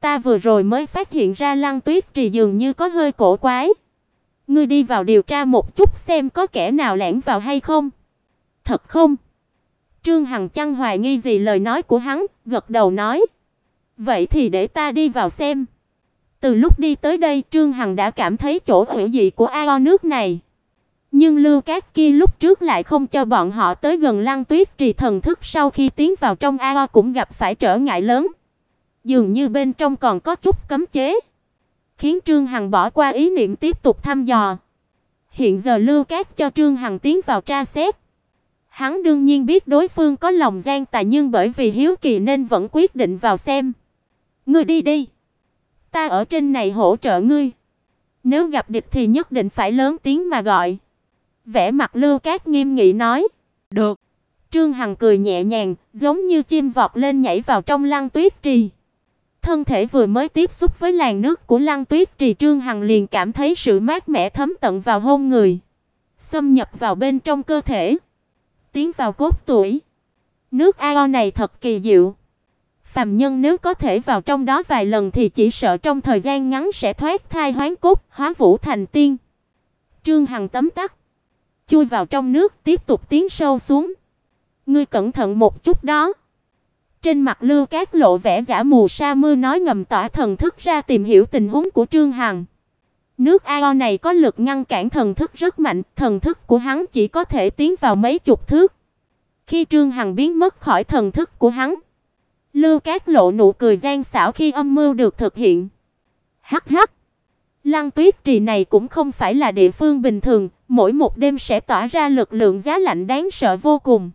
Ta vừa rồi mới phát hiện ra Lăng Tuyết Trì dường như có hơi cổ quái. Ngươi đi vào điều tra một chút xem có kẻ nào lẻn vào hay không." "Thật không?" Trương Hằng chẳng hoài nghi gì lời nói của hắn, gật đầu nói: "Vậy thì để ta đi vào xem." Từ lúc đi tới đây, Trương Hằng đã cảm thấy chỗ hữu dị của ao nước này. Nhưng Lưu Cát kia lúc trước lại không cho bọn họ tới gần Lăng Tuyết Trì, thần thức sau khi tiến vào trong ao cũng gặp phải trở ngại lớn. Dường như bên trong còn có chút cấm chế, khiến Trương Hằng bỏ qua ý niệm tiếp tục thăm dò. Hiện giờ Lưu Cát cho Trương Hằng tiến vào tra xét. Hắn đương nhiên biết đối phương có lòng gian tà, nhưng bởi vì hiếu kỳ nên vẫn quyết định vào xem. "Ngươi đi đi, ta ở trên này hỗ trợ ngươi. Nếu gặp địch thì nhất định phải lớn tiếng mà gọi." Vẻ mặt Lưu Cát nghiêm nghị nói. "Được." Trương Hằng cười nhẹ nhàng, giống như chim vọt lên nhảy vào trong Lăng Tuyết Trì. Thân thể vừa mới tiếp xúc với làn nước của Lăng Tuyết Trì, Trương Hằng liền cảm thấy sự mát mẻ thấm tận vào hông người, xâm nhập vào bên trong cơ thể, tiến vào cốt tủy. Nước ao này thật kỳ diệu. Phàm nhân nếu có thể vào trong đó vài lần thì chỉ sợ trong thời gian ngắn sẽ thoát thai hoán cốt, hóa vũ thành tiên. Trương Hằng tấm tắc, chui vào trong nước, tiếp tục tiến sâu xuống. "Ngươi cẩn thận một chút đó." Trên mặt Lưu Cát lộ vẻ giả mù sa mưa, nói ngầm tỏa thần thức ra tìm hiểu tình huống của Trương Hằng. Nước ao này có lực ngăn cản thần thức rất mạnh, thần thức của hắn chỉ có thể tiến vào mấy chục thước. Khi Trương Hằng biến mất khỏi thần thức của hắn, Lưu Cát lộ nụ cười gian xảo khi âm mưu được thực hiện. "Hắc hắc, Lăng Tuyết Trì này cũng không phải là địa phương bình thường, mỗi một đêm sẽ tỏa ra lực lượng giá lạnh đáng sợ vô cùng.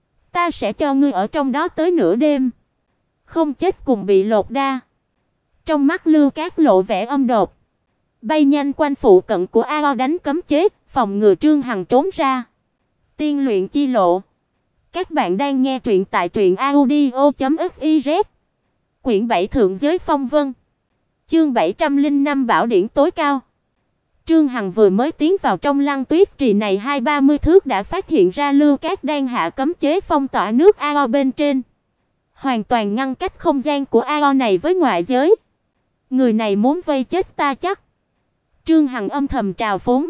Ta sẽ cho ngươi ở trong đó tới nửa đêm, không chết cùng bị lột da." Trong mắt Lưu Cát lộ vẻ âm độc, bay nhanh quanh phụ cận của ao đánh cấm chế, phòng ngừa Trương Hằng trốn ra. Tiên luyện chi lộ. Các bạn đang nghe truyện tại truyệnaudio.fiz. Quyển 7 Thượng giới phong vân. Chương 705 Bảo điển tối cao. Trương Hằng vừa mới tiến vào trong Lăng Tuyết Trì này 20-30 thước đã phát hiện ra Lưu Cát đang hạ cấm chế phong tỏa nước ao bên trên, hoàn toàn ngăn cách không gian của ao này với ngoại giới. Người này muốn vây chết ta chắc. Trương Hằng âm thầm trào phúng.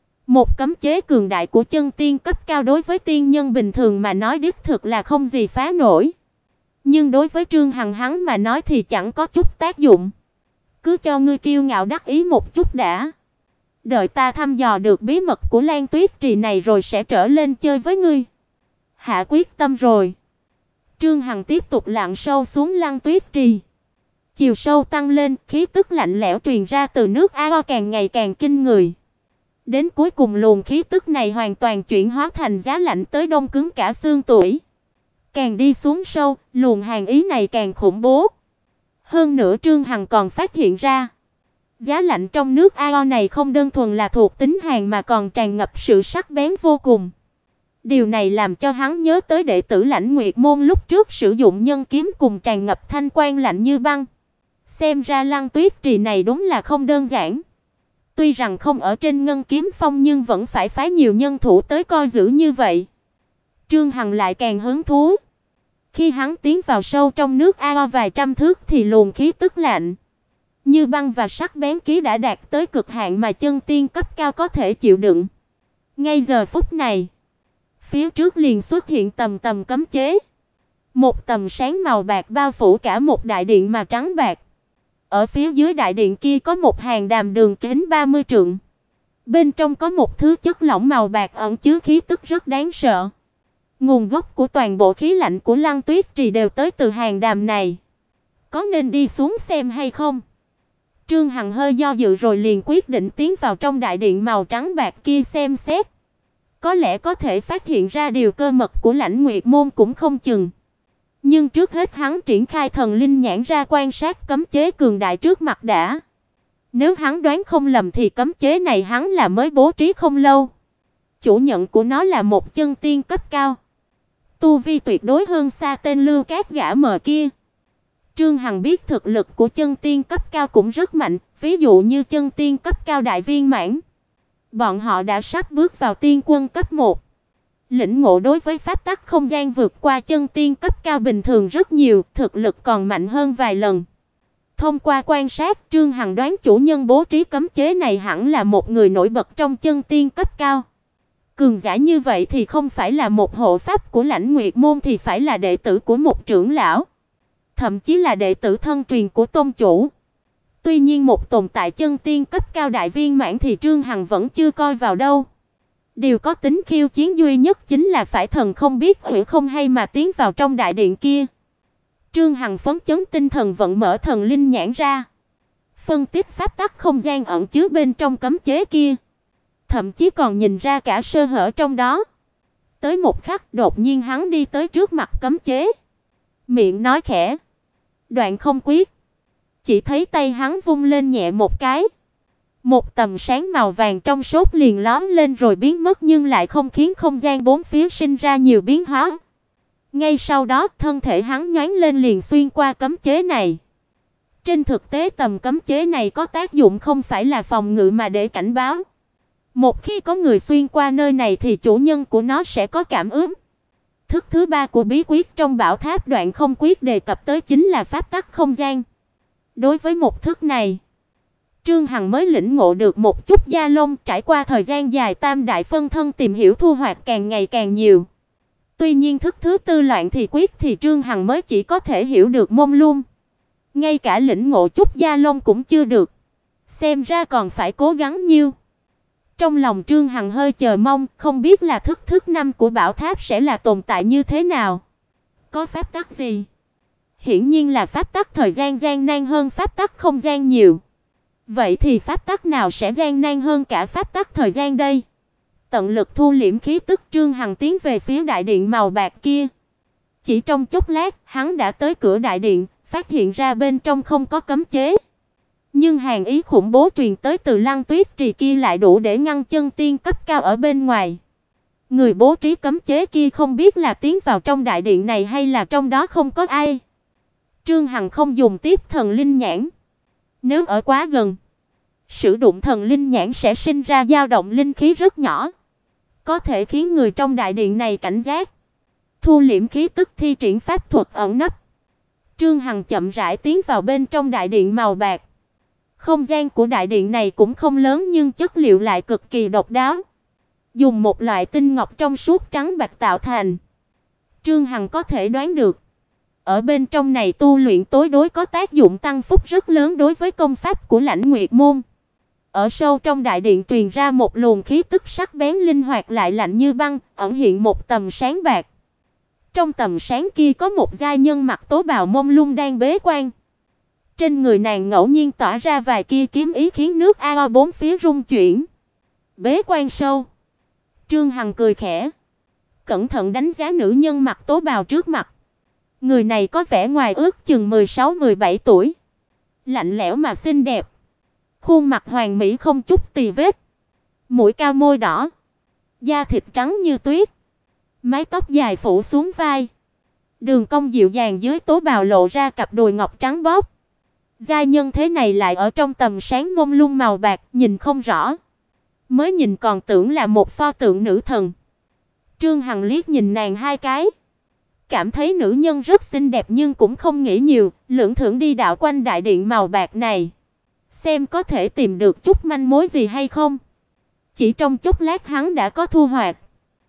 Một cấm chế cường đại của chân tiên cấp cao đối với tiên nhân bình thường mà nói đích thực là không gì phá nổi. Nhưng đối với Trương Hằng hắn mà nói thì chẳng có chút tác dụng. Cứ cho ngươi kiêu ngạo đắc ý một chút đã. Đợi ta thăm dò được bí mật của Lan Tuyết Trì này rồi sẽ trở lên chơi với ngươi. Hạ quyết tâm rồi. Trương Hằng tiếp tục lặn sâu xuống Lăng Tuyết Trì. Chiều sâu tăng lên, khí tức lạnh lẽo truyền ra từ nước ao càng ngày càng kinh người. Đến cuối cùng luồng khí tức này hoàn toàn chuyển hóa thành giá lạnh tới đông cứng cả xương tủy. Càng đi xuống sâu, luồng hàn ý này càng khủng bố. Hơn nữa Trương Hằng còn phát hiện ra, giá lạnh trong nước ao này không đơn thuần là thuộc tính hàn mà còn tràn ngập sự sắc bén vô cùng. Điều này làm cho hắn nhớ tới đệ tử Lãnh Nguyệt môn lúc trước sử dụng nhân kiếm cùng tràn ngập thanh quang lạnh như băng. Xem ra Lăng Tuyết Trì này đúng là không đơn giản. Tuy rằng không ở trên Ngân Kiếm Phong nhưng vẫn phải phái nhiều nhân thủ tới coi giữ như vậy. Trương Hằng lại càng hứng thú. Khi hắn tiến vào sâu trong nước ao vài trăm thước thì luồng khí tức lạnh như băng và sắc bén kia đã đạt tới cực hạn mà chân tiên cấp cao có thể chịu đựng. Ngay giờ phút này, phía trước liền xuất hiện tầm tầm cấm chế. Một tầm sáng màu bạc bao phủ cả một đại điện mà trắng bạc. Ở phía dưới đại điện kia có một hàng đàm đường kính 30 trượng. Bên trong có một thứ chất lỏng màu bạc ẩn chứa khí tức rất đáng sợ. Nguồn gốc của toàn bộ khí lạnh của Lăng Tuyết Trì đều tới từ hàng đàm này. Có nên đi xuống xem hay không? Trương Hằng hơi do dự rồi liền quyết định tiến vào trong đại điện màu trắng bạc kia xem xét. Có lẽ có thể phát hiện ra điều cơ mật của Lãnh Nguyệt môn cũng không chừng. Nhưng trước hết hắn triển khai thần linh nhãn ra quan sát cấm chế cường đại trước mặt đã. Nếu hắn đoán không lầm thì cấm chế này hắn là mới bố trí không lâu. Chủ nhân của nó là một chân tiên cấp cao. Tu vi tuyệt đối hơn xa tên Lưu Cát gã mờ kia. Trương Hằng biết thực lực của chân tiên cấp cao cũng rất mạnh, ví dụ như chân tiên cấp cao đại viên mãn. Bọn họ đã sắp bước vào tiên quân cấp 1. Lĩnh ngộ đối với pháp tắc không gian vượt qua chân tiên cấp cao bình thường rất nhiều, thực lực còn mạnh hơn vài lần. Thông qua quan sát, Trương Hằng đoán chủ nhân bố trí cấm chế này hẳn là một người nổi bật trong chân tiên cấp cao. Cường giả như vậy thì không phải là một hộ pháp của Lãnh Nguyệt môn thì phải là đệ tử của một trưởng lão, thậm chí là đệ tử thân truyền của tôn chủ. Tuy nhiên một tồn tại chân tiên cấp cao đại viên mãn thì Trương Hằng vẫn chưa coi vào đâu. Điều có tính khiêu chiến duy nhất chính là phải thần không biết hủy không hay mà tiến vào trong đại điện kia. Trương Hằng phấn chấn tinh thần vận mở thần linh nhãn ra, phân tích pháp tắc không gian ẩn chứa bên trong cấm chế kia, thậm chí còn nhìn ra cả sơ hở trong đó. Tới một khắc, đột nhiên hắn đi tới trước mặt cấm chế, miệng nói khẽ: "Đoạn không quyết." Chỉ thấy tay hắn vung lên nhẹ một cái, một tầm sáng màu vàng trong suốt liền lóe lên rồi biến mất, nhưng lại không khiến không gian bốn phía sinh ra nhiều biến hóa. Ngay sau đó, thân thể hắn nhoáng lên liền xuyên qua cấm chế này. Trên thực tế tầm cấm chế này có tác dụng không phải là phòng ngự mà để cảnh báo. Một khi có người xuyên qua nơi này thì chủ nhân của nó sẽ có cảm ứng. Thức thứ ba của bí quyết trong Bảo Tháp Đoạn Không Quyết đề cập tới chính là pháp tắc không gian. Đối với một thức này, Trương Hằng mới lĩnh ngộ được một chút da lông, trải qua thời gian dài tam đại phân thân tìm hiểu thu hoạch càng ngày càng nhiều. Tuy nhiên thức thứ tư Loạn thì quyết thì Trương Hằng mới chỉ có thể hiểu được mông lung. Ngay cả lĩnh ngộ chút da lông cũng chưa được. Xem ra còn phải cố gắng nhiều. Trong lòng Trương Hằng hơi chờ mong, không biết là thức thứ năm của Bảo Tháp sẽ là tồn tại như thế nào. Có pháp tắc gì? Hiển nhiên là pháp tắc thời gian gian nan hơn pháp tắc không gian nhiều. Vậy thì pháp tắc nào sẽ gian nan hơn cả pháp tắc thời gian đây? Tận lực thu liễm khí tức, Trương Hằng tiến về phía đại điện màu bạc kia. Chỉ trong chốc lát, hắn đã tới cửa đại điện, phát hiện ra bên trong không có cấm chế. Nhưng hàn ý khủng bố truyền tới từ Lăng Tuyết Trì kia lại đủ để ngăn chân tiên cấp cao ở bên ngoài. Người bố trí cấm chế kia không biết là tiến vào trong đại điện này hay là trong đó không có ai. Trương Hằng không dùng tiếp thần linh nhãn. Nếu ở quá gần, sử dụng thần linh nhãn sẽ sinh ra dao động linh khí rất nhỏ, có thể khiến người trong đại điện này cảnh giác. Thu liễm khí tức, thi triển pháp thuật ẩn nấp, Trương Hằng chậm rãi tiến vào bên trong đại điện màu bạc. Không gian của đại điện này cũng không lớn nhưng chất liệu lại cực kỳ độc đáo, dùng một loại tinh ngọc trong suốt trắng bạch tạo thành. Trương Hằng có thể đoán được, ở bên trong này tu luyện tối đối có tác dụng tăng phúc rất lớn đối với công pháp của Lãnh Nguyệt môn. Ở sâu trong đại điện truyền ra một luồng khí tức sắc bén linh hoạt lại lạnh như băng, ẩn hiện một tầm sáng bạc. Trong tầm sáng kia có một giai nhân mặc tố bào mông lung đang bế quan. Trên người nàng ngẫu nhiên tỏa ra vài kia kiếm ý khiến nước ao bốn phía rung chuyển. Bế quan sâu. Trương Hằng cười khẽ, cẩn thận đánh giá nữ nhân mặc tố bào trước mặt. Người này có vẻ ngoài ước chừng 16-17 tuổi, lạnh lẽo mà xinh đẹp. Khuôn mặt hoàn mỹ không chút tì vết, mũi cao môi đỏ, da thịt trắng như tuyết, mái tóc dài phủ xuống vai, đường cong dịu dàng dưới tố bào lộ ra cặp đùi ngọc trắng bóc. Giai nhân thế này lại ở trong tầm sáng mông lung màu bạc, nhìn không rõ. Mới nhìn còn tưởng là một pho tượng nữ thần. Trương Hằng liếc nhìn nàng hai cái, cảm thấy nữ nhân rất xinh đẹp nhưng cũng không nghĩ nhiều, lững thững đi dạo quanh đại điện màu bạc này, xem có thể tìm được chút manh mối gì hay không. Chỉ trong chốc lát hắn đã có thu hoạch.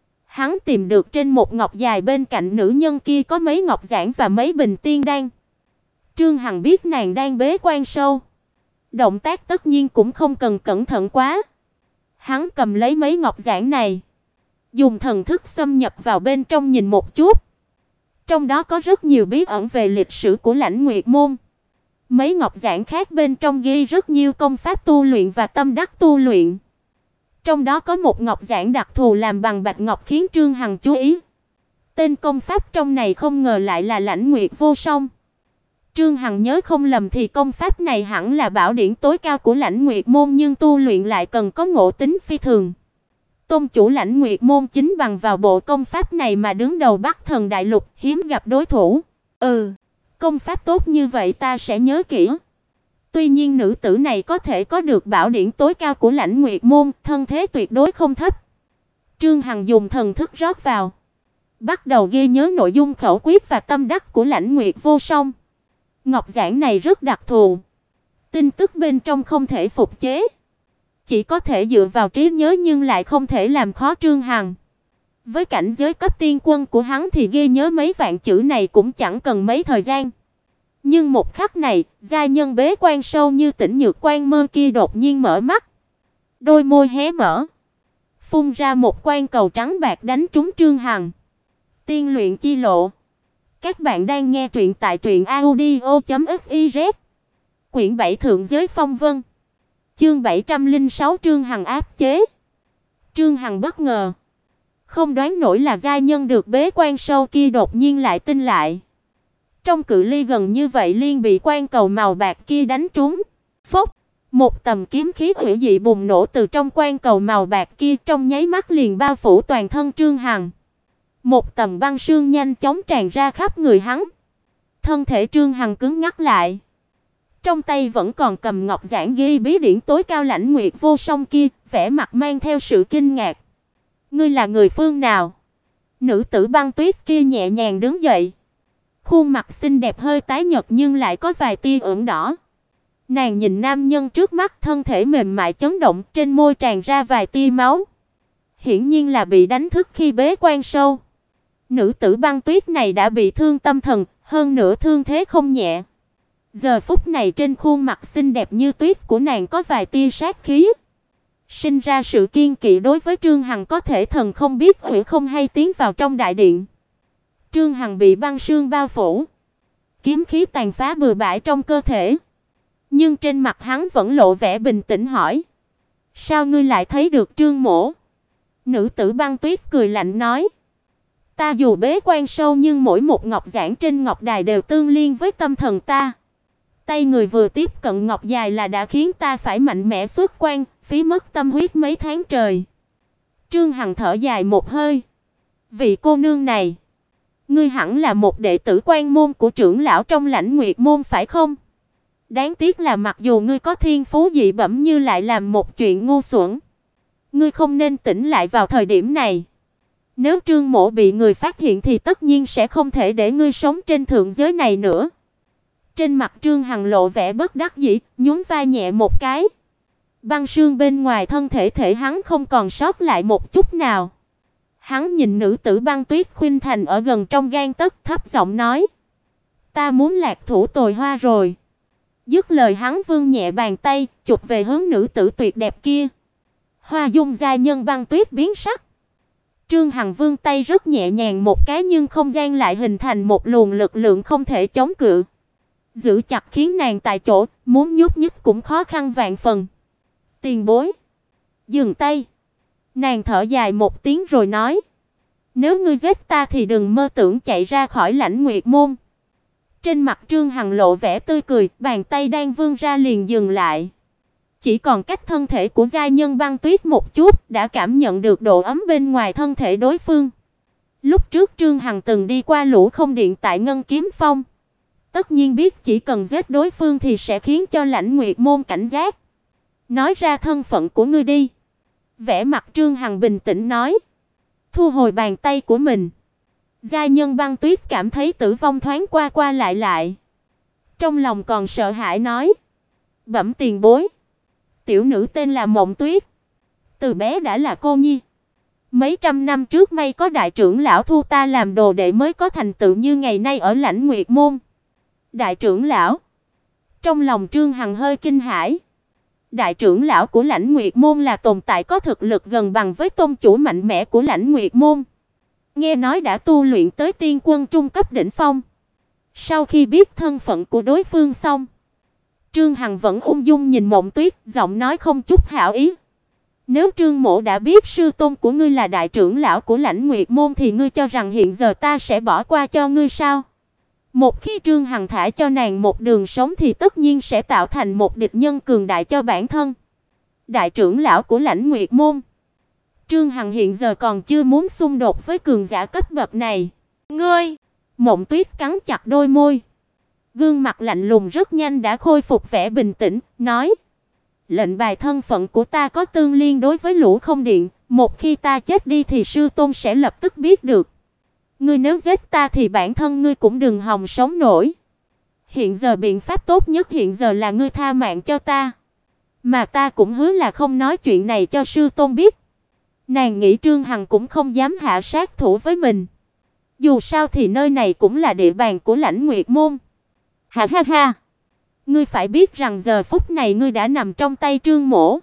Hắn tìm được trên một ngọc dài bên cạnh nữ nhân kia có mấy ngọc giản và mấy bình tiên đan. Trương Hằng biết nàng đang bế quan sâu, động tác tất nhiên cũng không cần cẩn thận quá. Hắn cầm lấy mấy ngọc giản này, dùng thần thức xâm nhập vào bên trong nhìn một chút. Trong đó có rất nhiều bí ẩn về lịch sử của Lãnh Nguyệt môn. Mấy ngọc giản khác bên trong ghi rất nhiều công pháp tu luyện và tâm đắc tu luyện. Trong đó có một ngọc giản đặc thù làm bằng bạch ngọc khiến Trương Hằng chú ý. Tên công pháp trong này không ngờ lại là Lãnh Nguyệt vô song. Trương Hằng nhớ không lầm thì công pháp này hẳn là bảo điển tối cao của Lãnh Nguyệt môn, nhưng tu luyện lại cần có ngộ tính phi thường. Tôn chủ Lãnh Nguyệt môn chính bằng vào bộ công pháp này mà đứng đầu Bắc Thần đại lục, hiếm gặp đối thủ. Công pháp tốt như vậy ta sẽ nhớ kỹ. Tuy nhiên nữ tử này có thể có được bảo điển tối cao của Lãnh Nguyệt môn, thân thế tuyệt đối không thấp. Trương Hằng dùng thần thức rót vào, bắt đầu ghi nhớ nội dung khẩu quyết và tâm đắc của Lãnh Nguyệt vô song. Ngọc giản này rất đặc thù, Tin tức bên trong không thể phục chế, chỉ có thể dựa vào trí nhớ nhưng lại không thể làm khó Trương Hằng. Với cảnh giới cấp tiên quân của hắn thì ghi nhớ mấy vạn chữ này cũng chẳng cần mấy thời gian. Nhưng một khắc này, gia nhân bế quan sâu như Tỉnh Nhược Quan Mơ kia đột nhiên mở mắt, đôi môi hé mở, phun ra một quan cầu trắng bạc đánh trúng Trương Hằng. Tiên luyện chi lộ. Các bạn đang nghe truyện tại truyệnaudio.fiz. Quyển 7 Thượng giới phong vân. Chương 706 Trương Hằng áp chế. Trương Hằng bất ngờ, không đoán nổi là gia nhân được bế quan sâu kia đột nhiên lại tin lại. Trong cự ly gần như vậy liên bị quan cầu màu bạc kia đánh trúng. Phốc, một tầm kiếm khí hủy dị bùng nổ từ trong quan cầu màu bạc kia, trong nháy mắt liền bao phủ toàn thân Trương Hằng. Một tầm băng sương nhanh chóng tràn ra khắp người hắn. Thân thể Trương Hằng cứng ngắc lại. Trong tay vẫn còn cầm ngọc giản ghi bí điển tối cao lãnh nguyệt vô song kia, vẻ mặt mang theo sự kinh ngạc. Ngươi là người phương nào? Nữ tử băng tuyết kia nhẹ nhàng đứng dậy. Khuôn mặt xinh đẹp hơi tái nhợt nhưng lại có vài tia ửng đỏ. Nàng nhìn nam nhân trước mắt, thân thể mềm mại chấn động, trên môi tràn ra vài tia máu. Hiển nhiên là bị đánh thức khi bế quan sâu. Nữ tử băng tuyết này đã bị thương tâm thần, hơn nữa thương thế không nhẹ. Giờ phút này trên khuôn mặt xinh đẹp như tuyết của nàng có vài tia sát khí, sinh ra sự kiêng kỵ đối với Trương Hằng có thể thần không biết hủy không hay tiến vào trong đại điện. Trương Hằng bị băng sương bao phủ, kiếm khí tàn phá bừa bãi trong cơ thể, nhưng trên mặt hắn vẫn lộ vẻ bình tĩnh hỏi: "Sao ngươi lại thấy được Trương mỗ?" Nữ tử băng tuyết cười lạnh nói: "Ta dù bế quan sâu nhưng mỗi một ngọc giản trên ngọc đài đều tương liên với tâm thần ta. Tay người vừa tiếp cận ngọc dài là đã khiến ta phải mạnh mẽ xuất quan, phí mất tâm huyết mấy tháng trời." Trương Hằng thở dài một hơi: "Vị cô nương này, ngươi hẳn là một đệ tử quan môn của trưởng lão trong Lãnh Nguyệt môn phải không? Đáng tiếc là mặc dù ngươi có thiên phú dị bẩm nhưng lại làm một chuyện ngu xuẩn. Ngươi không nên tỉnh lại vào thời điểm này. Nếu Trương mỗ bị người phát hiện thì tất nhiên sẽ không thể để ngươi sống trên thượng giới này nữa." Trên mặt Trương Hằng lộ vẻ bất đắc dĩ, nhún vai nhẹ một cái. Băng sương bên ngoài thân thể hắn không còn sót lại một chút nào. Hắn nhìn nữ tử băng tuyết khuynh thành ở gần trong gang tấc, thấp giọng nói: "Ta muốn lạc thủ tồi hoa rồi." Dứt lời hắn vươn nhẹ bàn tay, chụp về hướng nữ tử tuyệt đẹp kia. Hoa dung gia nhân băng tuyết biến sắc. Trương Hằng vươn tay rất nhẹ nhàng một cái nhưng không gian lại hình thành một luồng lực lượng không thể chống cự, giữ chặt khiến nàng tại chỗ, muốn nhúc nhích cũng khó khăn vạn phần. "Tiền bối." Dừng tay. Nàng thở dài một tiếng rồi nói: "Nếu ngươi giết ta thì đừng mơ tưởng chạy ra khỏi Lãnh Nguyệt môn." Trên mặt Trương Hằng lộ vẻ tươi cười, bàn tay đang vươn ra liền dừng lại. Chỉ còn cách thân thể của gia nhân băng tuyết một chút, đã cảm nhận được độ ấm bên ngoài thân thể đối phương. Lúc trước Trương Hằng từng đi qua Lũ Không Điện tại Ngân Kiếm Phong, tất nhiên biết chỉ cần giết đối phương thì sẽ khiến cho Lãnh Nguyệt môn cảnh giác. "Nói ra thân phận của ngươi đi." Vẻ mặt Trương Hằng bình tĩnh nói. Thu hồi bàn tay của mình. Gia nhân băng tuyết cảm thấy tử vong thoáng qua qua lại lại, trong lòng còn sợ hãi nói: "Bẩm tiền bối, tiểu nữ tên là Mộng Tuyết, từ bé đã là cô nhi. Mấy trăm năm trước may có đại trưởng lão thu ta làm đồ đệ mới có thành tựu như ngày nay ở Lãnh Nguyệt môn." Đại trưởng lão? Trong lòng Trương Hằng hơi kinh hãi. Đại trưởng lão của Lãnh Nguyệt môn là tồn tại có thực lực gần bằng với tôn chủ mạnh mẽ của Lãnh Nguyệt môn. Nghe nói đã tu luyện tới tiên quân trung cấp đỉnh phong. Sau khi biết thân phận của đối phương xong, Trương Hằng vẫn ung dung nhìn Mộng Tuyết, giọng nói không chút hảo ý: "Nếu Trương mỗ đã biết sư tôn của ngươi là đại trưởng lão của Lãnh Nguyệt môn thì ngươi cho rằng hiện giờ ta sẽ bỏ qua cho ngươi sao?" Một khi Trương Hằng thả cho nàng một đường sống thì tất nhiên sẽ tạo thành một địch nhân cường đại cho bản thân. Đại trưởng lão của Lãnh Nguyệt môn. Trương Hằng hiện giờ còn chưa muốn xung đột với cường giả cấp bậc này. "Ngươi!" Mộng Tuyết cắn chặt đôi môi. Gương mặt lạnh lùng rất nhanh đã khôi phục vẻ bình tĩnh, nói: "Lệnh bài thân phận của ta có tương liên đối với Lũ Không Điện, một khi ta chết đi thì sư tôn sẽ lập tức biết được. Ngươi nếu giết ta thì bản thân ngươi cũng đừng hòng sống nổi." Hiện giờ biện pháp tốt nhất hiện giờ là ngươi tha mạng cho ta, mà ta cũng hứa là không nói chuyện này cho sư tôn biết. Nàng nghĩ Trương Hằng cũng không dám hạ sát thủ với mình. Dù sao thì nơi này cũng là địa bàn của Lãnh Nguyệt môn. Ha ha ha. Ngươi phải biết rằng giờ phút này ngươi đã nằm trong tay Trương mỗ.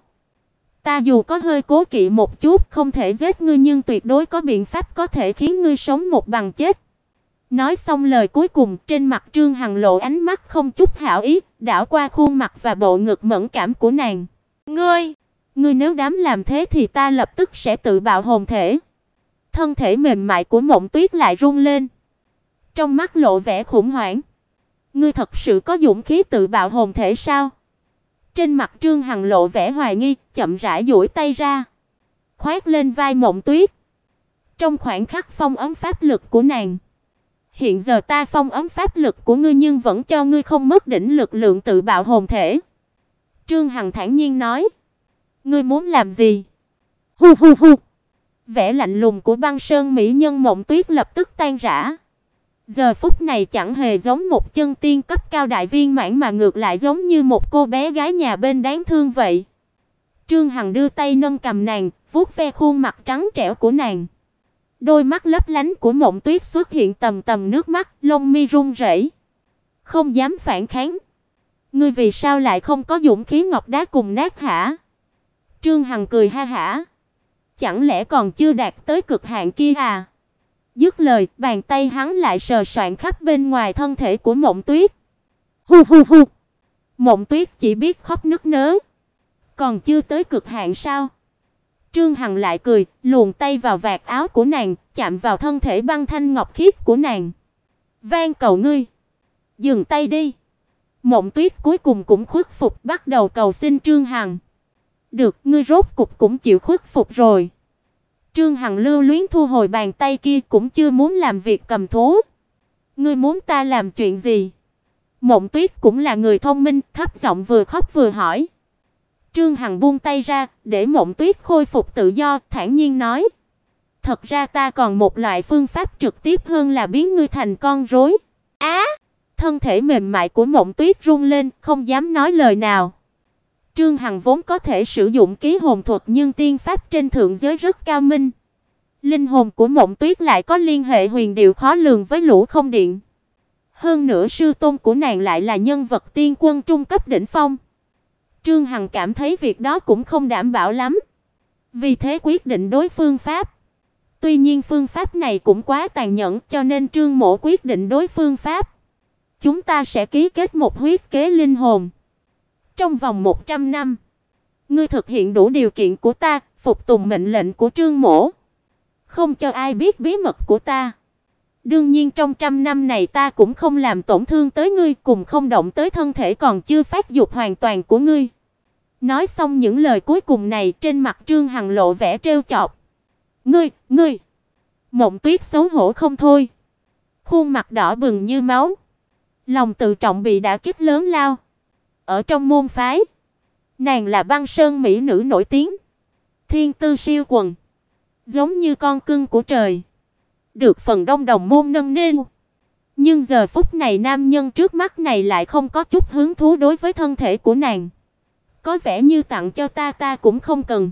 Ta dù có hơi cố kỵ một chút, không thể giết ngươi nhưng tuyệt đối có biện pháp có thể khiến ngươi sống một bằng chết. Nói xong lời cuối cùng, trên mặt Trương Hằng lộ ánh mắt không chút hảo ý, đảo qua khuôn mặt và bộ ngực mẫn cảm của nàng. Ngươi nếu dám làm thế thì ta lập tức sẽ tự bạo hồn thể. Thân thể mềm mại của Mộng Tuyết lại run lên, trong mắt lộ vẻ khủng hoảng. Ngươi thật sự có dũng khí tự bạo hồn thể sao? Trên mặt Trương Hằng lộ vẻ hoài nghi, chậm rãi duỗi tay ra, khoét lên vai Mộng Tuyết. Trong khoảnh khắc phong ấn pháp lực của nàng. Hiện giờ ta phong ấn pháp lực của ngươi nhưng vẫn cho ngươi không mất đỉnh lực lượng tự bạo hồn thể. Trương Hằng thản nhiên nói. Ngươi muốn làm gì? Hu hu hu. Vẻ lạnh lùng của băng sơn mỹ nhân Mộng Tuyết lập tức tan rã. Giờ phút này chẳng hề giống một chân tiên cấp cao đại viên mãn mà ngược lại giống như một cô bé gái nhà bên đáng thương vậy. Trương Hằng đưa tay nâng cằm nàng, vuốt ve khuôn mặt trắng trẻo của nàng. Đôi mắt lấp lánh của Mộng Tuyết xuất hiện tầm tầm nước mắt, lông mi run rẩy, không dám phản kháng. Ngươi vì sao lại không có dũng khí ngọc đá cùng nát hả? Trương Hằng cười ha hả. Chẳng lẽ còn chưa đạt tới cực hạn kia à? Dứt lời, bàn tay hắn lại sờ soạng khắp bên ngoài thân thể của Mộng Tuyết. Hu hu hu. Mộng Tuyết chỉ biết khóc nức nớ. Còn chưa tới cực hạn sao? Trương Hằng lại cười, luồn tay vào vạt áo của nàng, chạm vào thân thể băng thanh ngọc khiết của nàng. Van cầu ngươi, dừng tay đi. Mộng Tuyết cuối cùng cũng khuất phục, bắt đầu cầu xin Trương Hằng. Được, ngươi rốt cục cũng chịu khuất phục rồi. Trương Hằng lưu luyến thu hồi bàn tay kia, cũng chưa muốn làm việc cầm thú. Ngươi muốn ta làm chuyện gì? Mộng Tuyết cũng là người thông minh, thấp giọng vừa khóc vừa hỏi. Trương Hằng buông tay ra, để Mộng Tuyết khôi phục tự do, thản nhiên nói: "Thật ra ta còn một loại phương pháp trực tiếp hơn là biến ngươi thành con rối." Thân thể mềm mại của Mộng Tuyết run lên, không dám nói lời nào. Trương Hằng vốn có thể sử dụng ký hồn thuật nhưng tiên pháp trên thượng giới rất cao minh. Linh hồn của Mộng Tuyết lại có liên hệ huyền diệu khó lường với Lũ Không Điện. Hơn nữa sư tôn của nàng lại là nhân vật tiên quân trung cấp đỉnh phong. Trương Hằng cảm thấy việc đó cũng không đảm bảo lắm. Vì thế quyết định đối phương pháp. Tuy nhiên phương pháp này cũng quá tàn nhẫn, cho nên Trương Mỗ quyết định đối phương pháp. Chúng ta sẽ ký kết một huyết kế linh hồn. Trong vòng 100 năm, ngươi thực hiện đủ điều kiện của ta, phục tùng mệnh lệnh của Trương Mỗ, không cho ai biết bí mật của ta. Đương nhiên trong 100 năm này ta cũng không làm tổn thương tới ngươi, cùng không động tới thân thể còn chưa phát dục hoàn toàn của ngươi. Nói xong những lời cuối cùng này, trên mặt Trương Hằng lộ vẻ trêu chọc. Ngươi. Mộng Tuyết xấu hổ không thôi, khuôn mặt đỏ bừng như máu, lòng tự trọng bị đả kích lớn lao. Ở trong môn phái, nàng là băng sơn mỹ nữ nổi tiếng, thiên tư siêu quần, giống như con cưng của trời, được phần đông đồng môn nâng niu. Nhưng giờ phút này nam nhân trước mắt này lại không có chút hứng thú đối với thân thể của nàng. Có vẻ như tặng cho ta cũng không cần.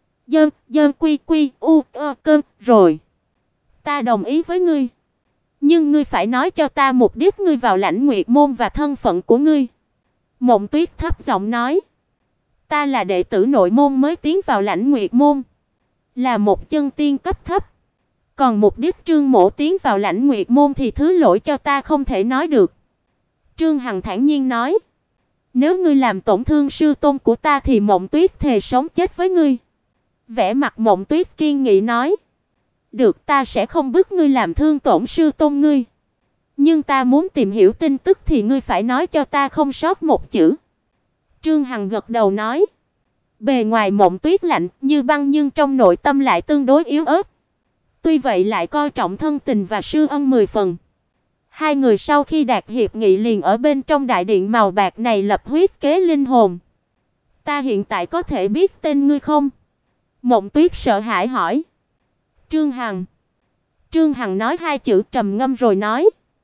Dơn quy cơn rồi. Ta đồng ý với ngươi. Nhưng ngươi phải nói cho ta mục đích ngươi vào Lãnh Nguyệt môn và thân phận của ngươi. Mộng Tuyết thấp giọng nói. Ta là đệ tử nội môn mới tiến vào Lãnh Nguyệt môn, là một chân tiên cấp thấp. Còn mục đích Trương Mỗ tiến vào Lãnh Nguyệt môn thì thứ lỗi cho ta không thể nói được. Trương Hằng thản nhiên nói. Nếu ngươi làm tổn thương sư tôn của ta thì Mộng Tuyết thề sống chết với ngươi. Vẻ mặt Mộng Tuyết kiên nghị nói. Được, ta sẽ không bức ngươi làm thương tổn sư tôn ngươi. Nhưng ta muốn tìm hiểu tin tức thì ngươi phải nói cho ta không sót một chữ. Trương Hằng gật đầu nói. Bề ngoài Mộng Tuyết lạnh như băng nhưng trong nội tâm lại tương đối yếu ớt. Tuy vậy lại coi trọng thân tình và sư ân 10 phần. Hai người sau khi đạt hiệp nghị liền ở bên trong đại điện màu bạc này lập huyết kế linh hồn. Ta hiện tại có thể biết tên ngươi không? Mộng Tuyết sợ hãi hỏi. Trương Hằng. Trương Hằng nói hai chữ trầm ngâm rồi nói.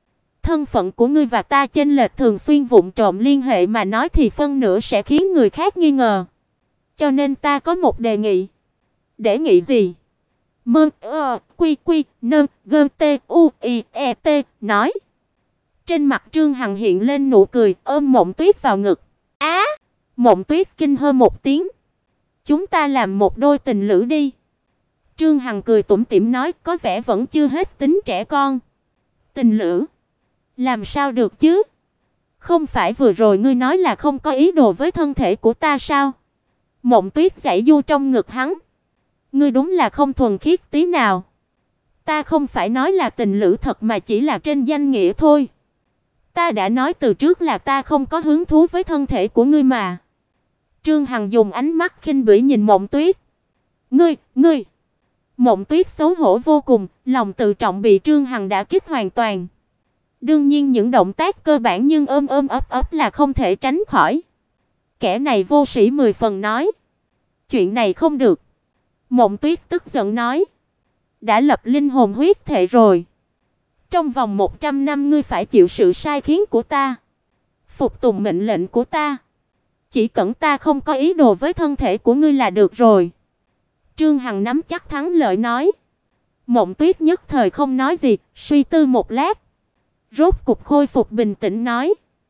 Thân phận của ngươi và ta chênh lệch, thường xuyên vụng trộm liên hệ mà nói thì phân nửa sẽ khiến người khác nghi ngờ. Cho nên ta có một đề nghị. Đề nghị gì? Mơn quy quy nơn gơn tê u i e t nói. Trên mặt Trương Hằng hiện lên nụ cười, ôm Mộng Tuyết vào ngực. Á! Mộng Tuyết kinh hô một tiếng. Chúng ta làm một đôi tình lữ đi. Trương Hằng cười tủm tỉm nói, có vẻ vẫn chưa hết tính trẻ con. Tình lữ? Làm sao được chứ? Không phải vừa rồi ngươi nói là không có ý đồ với thân thể của ta sao? Mộng Tuyết giãy giụa trong ngực hắn. Ngươi đúng là không thuần khiết tí nào. Ta không phải nói là tình lữ thật mà chỉ là trên danh nghĩa thôi. Ta đã nói từ trước là ta không có hứng thú với thân thể của ngươi mà. Trương Hằng dùng ánh mắt khinh bỉ nhìn Mộng Tuyết. Ngươi. Mộng Tuyết xấu hổ vô cùng, lòng tự trọng bị Trương Hằng đả kích hoàn toàn. Đương nhiên những động tác cơ bản nhưng ôm ấp là không thể tránh khỏi. Kẻ này vô sĩ 10 phần nói. Chuyện này không được. Mộng Tuyết tức giận nói. Đã lập linh hồn huyết thệ rồi. Trong vòng 100 năm ngươi phải chịu sự sai khiến của ta. Phục tùng mệnh lệnh của ta. Chỉ cần ta không có ý đồ với thân thể của ngươi là được rồi. Trương Hằng nắm chắc thắng lợi nói. Mộng Tuyết nhất thời không nói gì, suy tư một lát. Rốt cục khôi phục bình tĩnh nói.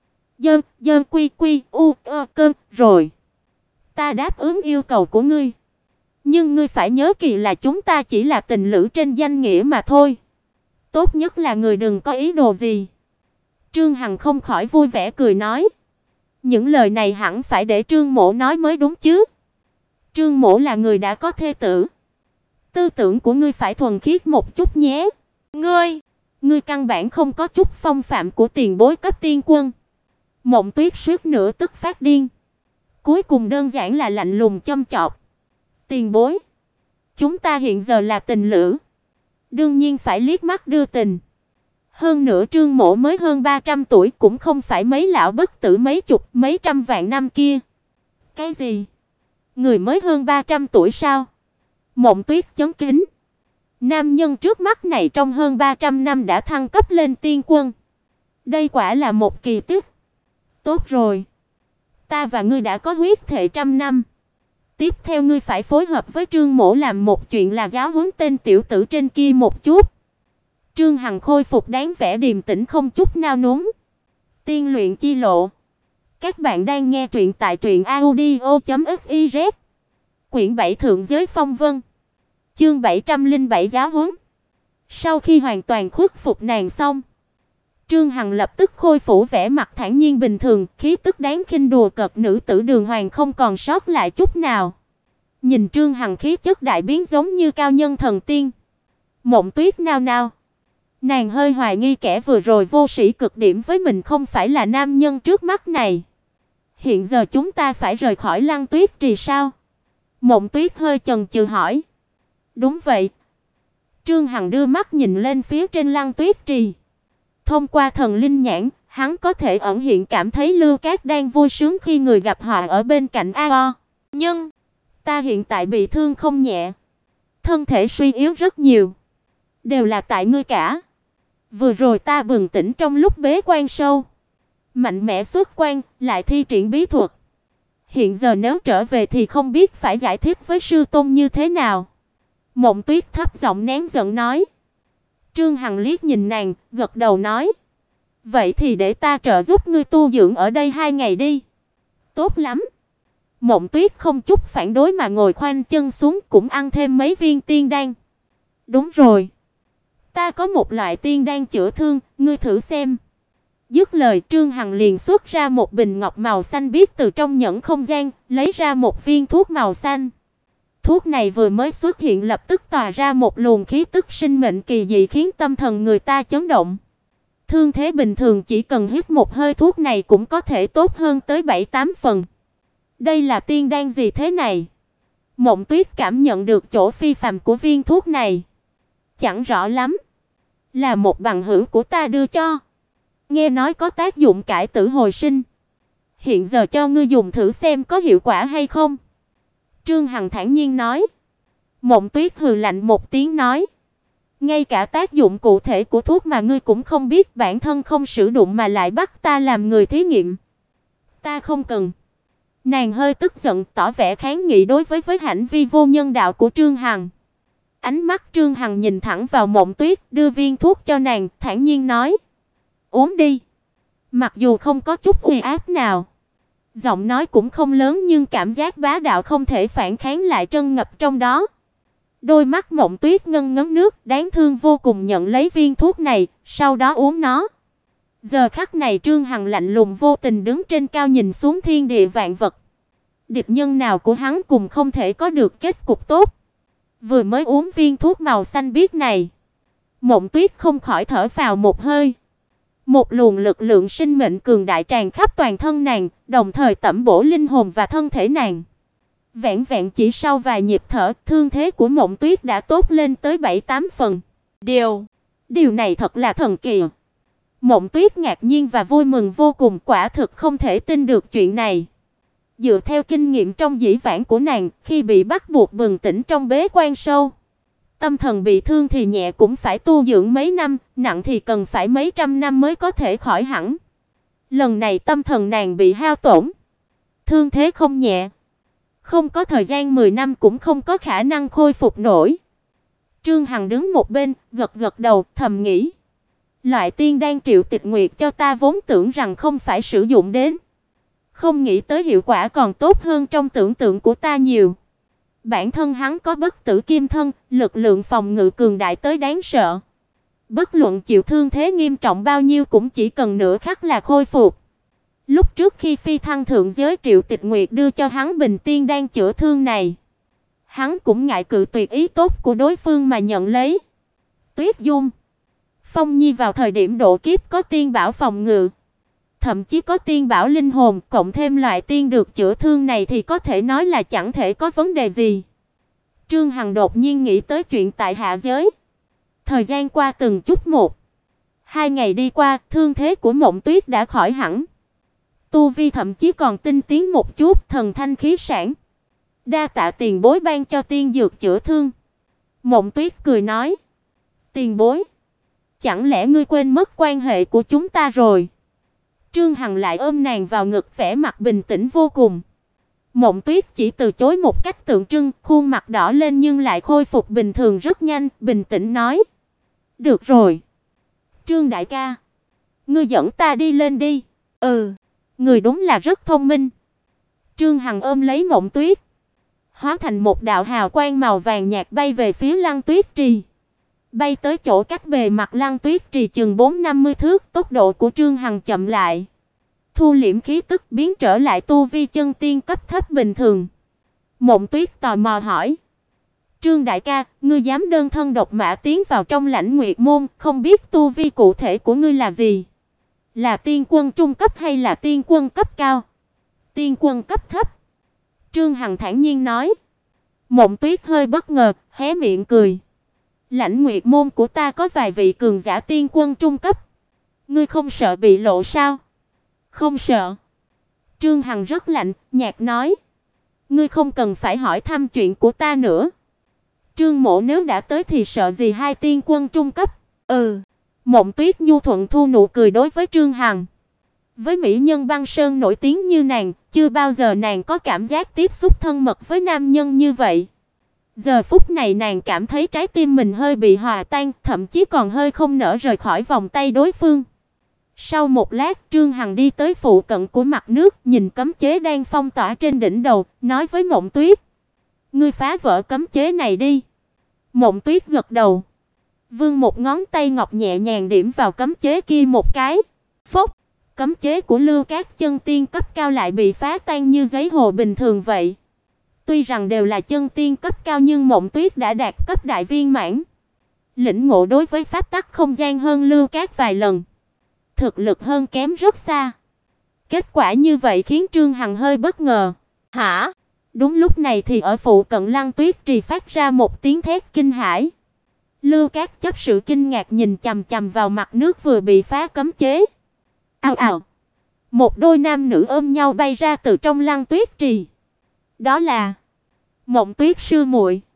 Dơn quy quy cơn rồi. Ta đáp ứng yêu cầu của ngươi. Nhưng ngươi phải nhớ kỹ là chúng ta chỉ là tình lữ trên danh nghĩa mà thôi. Tốt nhất là người đừng có ý đồ gì. Trương Hằng không khỏi vui vẻ cười nói. Những lời này hẳn phải để Trương Mỗ nói mới đúng chứ. Trương Mỗ là người đã có thê tử. Tư tưởng của ngươi phải thuần khiết một chút nhé. Ngươi căn bản không có chút phong phạm của tiền bối cấp tiên quân. Mộng Tuyết suýt nữa tức phát điên. Cuối cùng đơn giản là lạnh lùng châm chọc. Tiền bối, chúng ta hiện giờ là tình lữ, đương nhiên phải liếc mắt đưa tình. Hơn nữa Trương Mỗ mới hơn 300 tuổi, cũng không phải mấy lão bất tử mấy chục, mấy trăm vạn năm kia. Cái gì? Người mới hơn 300 tuổi sao? Mộng Tuyết chấn kinh. Nam nhân trước mắt này trong hơn 300 năm đã thăng cấp lên tiên quân. Đây quả là một kỳ tích. Tốt rồi, ta và ngươi đã có huyết thệ trăm năm. Tiếp theo ngươi phải phối hợp với Trương Mỗ làm một chuyện là giáo huấn tên tiểu tử trên kia một chút. Trương Hằng khôi phục đáng vẻ điềm tĩnh không chút nao núng. Tiên luyện chi lộ. Các bạn đang nghe truyện tại truyệnaudio.fiz. Quyển 7 Thượng giới phong vân. Chương 707 giáo huấn. Sau khi hoàn toàn khuất phục nàng xong, Trương Hằng lập tức khôi phục vẻ mặt thản nhiên bình thường, khí tức đáng khinh đùa cợt nữ tử đường hoàng không còn sót lại chút nào. Nhìn Trương Hằng khí chất đại biến giống như cao nhân thần tiên. Mộng Tuyết nao nao. Nàng hơi hoài nghi kẻ vừa rồi vô sĩ cực điểm với mình không phải là nam nhân trước mắt này. Hiện giờ chúng ta phải rời khỏi Lăng Tuyết Trì sao? Mộng Tuyết hơi chần chừ hỏi. Đúng vậy. Trương Hằng đưa mắt nhìn lên phía trên Lăng Tuyết Trì. Thông qua thần linh nhãn, hắn có thể ẩn hiện cảm thấy Lưu Cát đang vui sướng khi người gặp họa ở bên cạnh A.O. Nhưng ta hiện tại bị thương không nhẹ, thân thể suy yếu rất nhiều, đều là tại ngươi cả. Vừa rồi ta bừng tỉnh trong lúc bế quan sâu, mạnh mẽ xuất quan, lại thi triển bí thuật. Hiện giờ nếu trở về thì không biết phải giải thích với sư tôn như thế nào. Mộng Tuyết thấp giọng nén giận nói. Trương Hằng liếc nhìn nàng, gật đầu nói. Vậy thì để ta trợ giúp ngươi tu dưỡng ở đây 2 ngày đi. Tốt lắm. Mộng Tuyết không chút phản đối mà ngồi khoanh chân xuống, cũng ăn thêm mấy viên tiên đan. Đúng rồi. Ta có một loại tiên đan chữa thương, ngươi thử xem. Dứt lời Trương Hằng liền xuất ra một bình ngọc màu xanh biếc từ trong nhẫn không gian, lấy ra một viên thuốc màu xanh. Thuốc này vừa mới xuất hiện lập tức tỏa ra một luồng khí tức sinh mệnh kỳ dị khiến tâm thần người ta chấn động. Thương thế bình thường chỉ cần hít một hơi thuốc này cũng có thể tốt hơn tới 7-8 phần. Đây là tiên đan gì thế này? Mộng Tuyết cảm nhận được chỗ phi phàm của viên thuốc này. Chẳng rõ lắm. Là một bằng hữu của ta đưa cho. Nghe nói có tác dụng cải tử hồi sinh. Hiện giờ cho ngươi dùng thử xem có hiệu quả hay không. Trương Hằng thản nhiên nói. Mộng Tuyết hừ lạnh một tiếng nói. Ngay cả tác dụng cụ thể của thuốc mà ngươi cũng không biết, bản thân không sử dụng mà lại bắt ta làm người thí nghiệm. Ta không cần. Nàng hơi tức giận, tỏ vẻ kháng nghị đối với hành vi vô nhân đạo của Trương Hằng. Ánh mắt Trương Hằng nhìn thẳng vào Mộng Tuyết, đưa viên thuốc cho nàng, thản nhiên nói: "Uống đi." Mặc dù không có chút uy áp nào, giọng nói cũng không lớn nhưng cảm giác bá đạo không thể phản kháng lại trân ngập trong đó. Đôi mắt Mộng Tuyết ngân ngấn nước, đáng thương vô cùng nhận lấy viên thuốc này, sau đó uống nó. Giờ khắc này Trương Hằng lạnh lùng vô tình đứng trên cao nhìn xuống thiên địa vạn vật. Địch nhân nào của hắn cũng không thể có được kết cục tốt. Vừa mới uống viên thuốc màu xanh biếc này, Mộng Tuyết không khỏi thở phào một hơi. Một luồng lực lượng sinh mệnh cường đại tràn khắp toàn thân nàng, đồng thời tẩm bổ linh hồn và thân thể nàng. Vẹn vẹn chỉ sau vài nhịp thở, thương thế của Mộng Tuyết đã tốt lên tới 7-8 phần. Điều này thật là thần kỳ. Mộng Tuyết ngạc nhiên và vui mừng vô cùng, quả thực không thể tin được chuyện này. Dựa theo kinh nghiệm trong dĩ vãng của nàng, khi bị bắt buộc bừng tỉnh trong bế quan sâu, tâm thần bị thương thì nhẹ cũng phải tu dưỡng mấy năm, nặng thì cần phải mấy trăm năm mới có thể khỏi hẳn. Lần này tâm thần nàng bị hao tổn, thương thế không nhẹ, không có thời gian 10 năm cũng không có khả năng khôi phục nổi. Trương Hằng đứng một bên, gật gật đầu, thầm nghĩ: loại tiên đan Triệu Tịch Nguyệt cho ta vốn tưởng rằng không phải sử dụng đến, không nghĩ tới hiệu quả còn tốt hơn trong tưởng tượng của ta nhiều. Bản thân hắn có bất tử kim thân, lực lượng phòng ngự cường đại tới đáng sợ. Bất luận chịu thương thế nghiêm trọng bao nhiêu cũng chỉ cần nửa khắc là khôi phục. Lúc trước khi phi thăng thượng giới, Triệu Tịch Nguyệt đưa cho hắn bình tiên đan chữa thương này, hắn cũng ngại cự tuyệt ý tốt của đối phương mà nhận lấy. Tuyết Dung, Phong Nhi vào thời điểm độ kiếp có tiên bảo phòng ngự, thậm chí có tiên bảo linh hồn, cộng thêm loại tiên được chữa thương này thì có thể nói là chẳng thể có vấn đề gì. Trương Hằng đột nhiên nghĩ tới chuyện tại hạ giới. Thời gian qua từng chút một. 2 ngày đi qua, thương thế của Mộng Tuyết đã khỏi hẳn. Tu vi thậm chí còn tinh tiến một chút, thần thanh khí sản. Đa tạ tiền bối ban cho tiên dược chữa thương. Mộng Tuyết cười nói: "Tiền bối, chẳng lẽ ngươi quên mất quan hệ của chúng ta rồi?" Trương Hằng lại ôm nàng vào ngực, vẻ mặt bình tĩnh vô cùng. Mộng Tuyết chỉ từ chối một cách tượng trưng, khuôn mặt đỏ lên nhưng lại khôi phục bình thường rất nhanh, bình tĩnh nói: "Được rồi, Trương đại ca, ngươi dẫn ta đi lên đi." "Ừ, người đúng là rất thông minh." Trương Hằng ôm lấy Mộng Tuyết, hóa thành một đạo hào quang màu vàng nhạt bay về phía Lăng Tuyết Trì. Bay tới chỗ cách bề mặt Lăng Tuyết Trì chừng 4-50 thước, tốc độ của Trương Hằng chậm lại, thu liễm khí tức, biến trở lại tu vi chân tiên cấp thấp bình thường. Mộng Tuyết tò mò hỏi: "Trương đại ca, ngươi dám đơn thân độc mã tiến vào trong Lãnh Nguyệt môn, không biết tu vi cụ thể của ngươi là gì? Là tiên quân trung cấp hay là tiên quân cấp cao?" "Tiên quân cấp thấp." Trương Hằng thản nhiên nói. Mộng Tuyết hơi bất ngờ, hé miệng cười: "Lãnh Nguyệt môn của ta có vài vị cường giả tiên quân trung cấp, ngươi không sợ bị lộ sao?" "Không sợ." Trương Hằng rất lạnh nhạt nói: "Ngươi không cần phải hỏi thăm chuyện của ta nữa. Trương mộ nếu đã tới thì sợ gì hai tiên quân trung cấp?" "Ừ." Mộng Tuyết nhu thuận thu nụ cười đối với Trương Hằng. Với mỹ nhân băng sơn nổi tiếng như nàng, chưa bao giờ nàng có cảm giác tiếp xúc thân mật với nam nhân như vậy. Giờ phút này nàng cảm thấy trái tim mình hơi bị hòa tan, thậm chí còn hơi không nỡ rời khỏi vòng tay đối phương. Sau một lát, Trương Hằng đi tới phụ cận của mặt nước, nhìn cấm chế đang phong tỏa trên đỉnh đầu, nói với Mộng Tuyết: "Ngươi phá vỡ cấm chế này đi." Mộng Tuyết gật đầu, vươn một ngón tay ngọc nhẹ nhàng điểm vào cấm chế kia một cái. Phốc, cấm chế của Lưu Cát chân tiên cấp cao lại bị phá tan như giấy hồ bình thường vậy. Tuy rằng đều là chân tiên cấp cao nhưng Mộng Tuyết đã đạt cấp đại viên mãn, lĩnh ngộ đối với pháp tắc không gian hơn Lưu Cát vài lần, thực lực hơn kém rất xa. Kết quả như vậy khiến Trương Hằng hơi bất ngờ. "Hả?" Đúng lúc này thì ở phụ cận Lăng Tuyết Trì phát ra một tiếng thét kinh hãi. Lưu Cát chấp sự kinh ngạc nhìn chằm chằm vào mặt nước vừa bị phá cấm chế. Ào ào, một đôi nam nữ ôm nhau bay ra từ trong Lăng Tuyết Trì. Đó là Mộng Tuyết sư muội.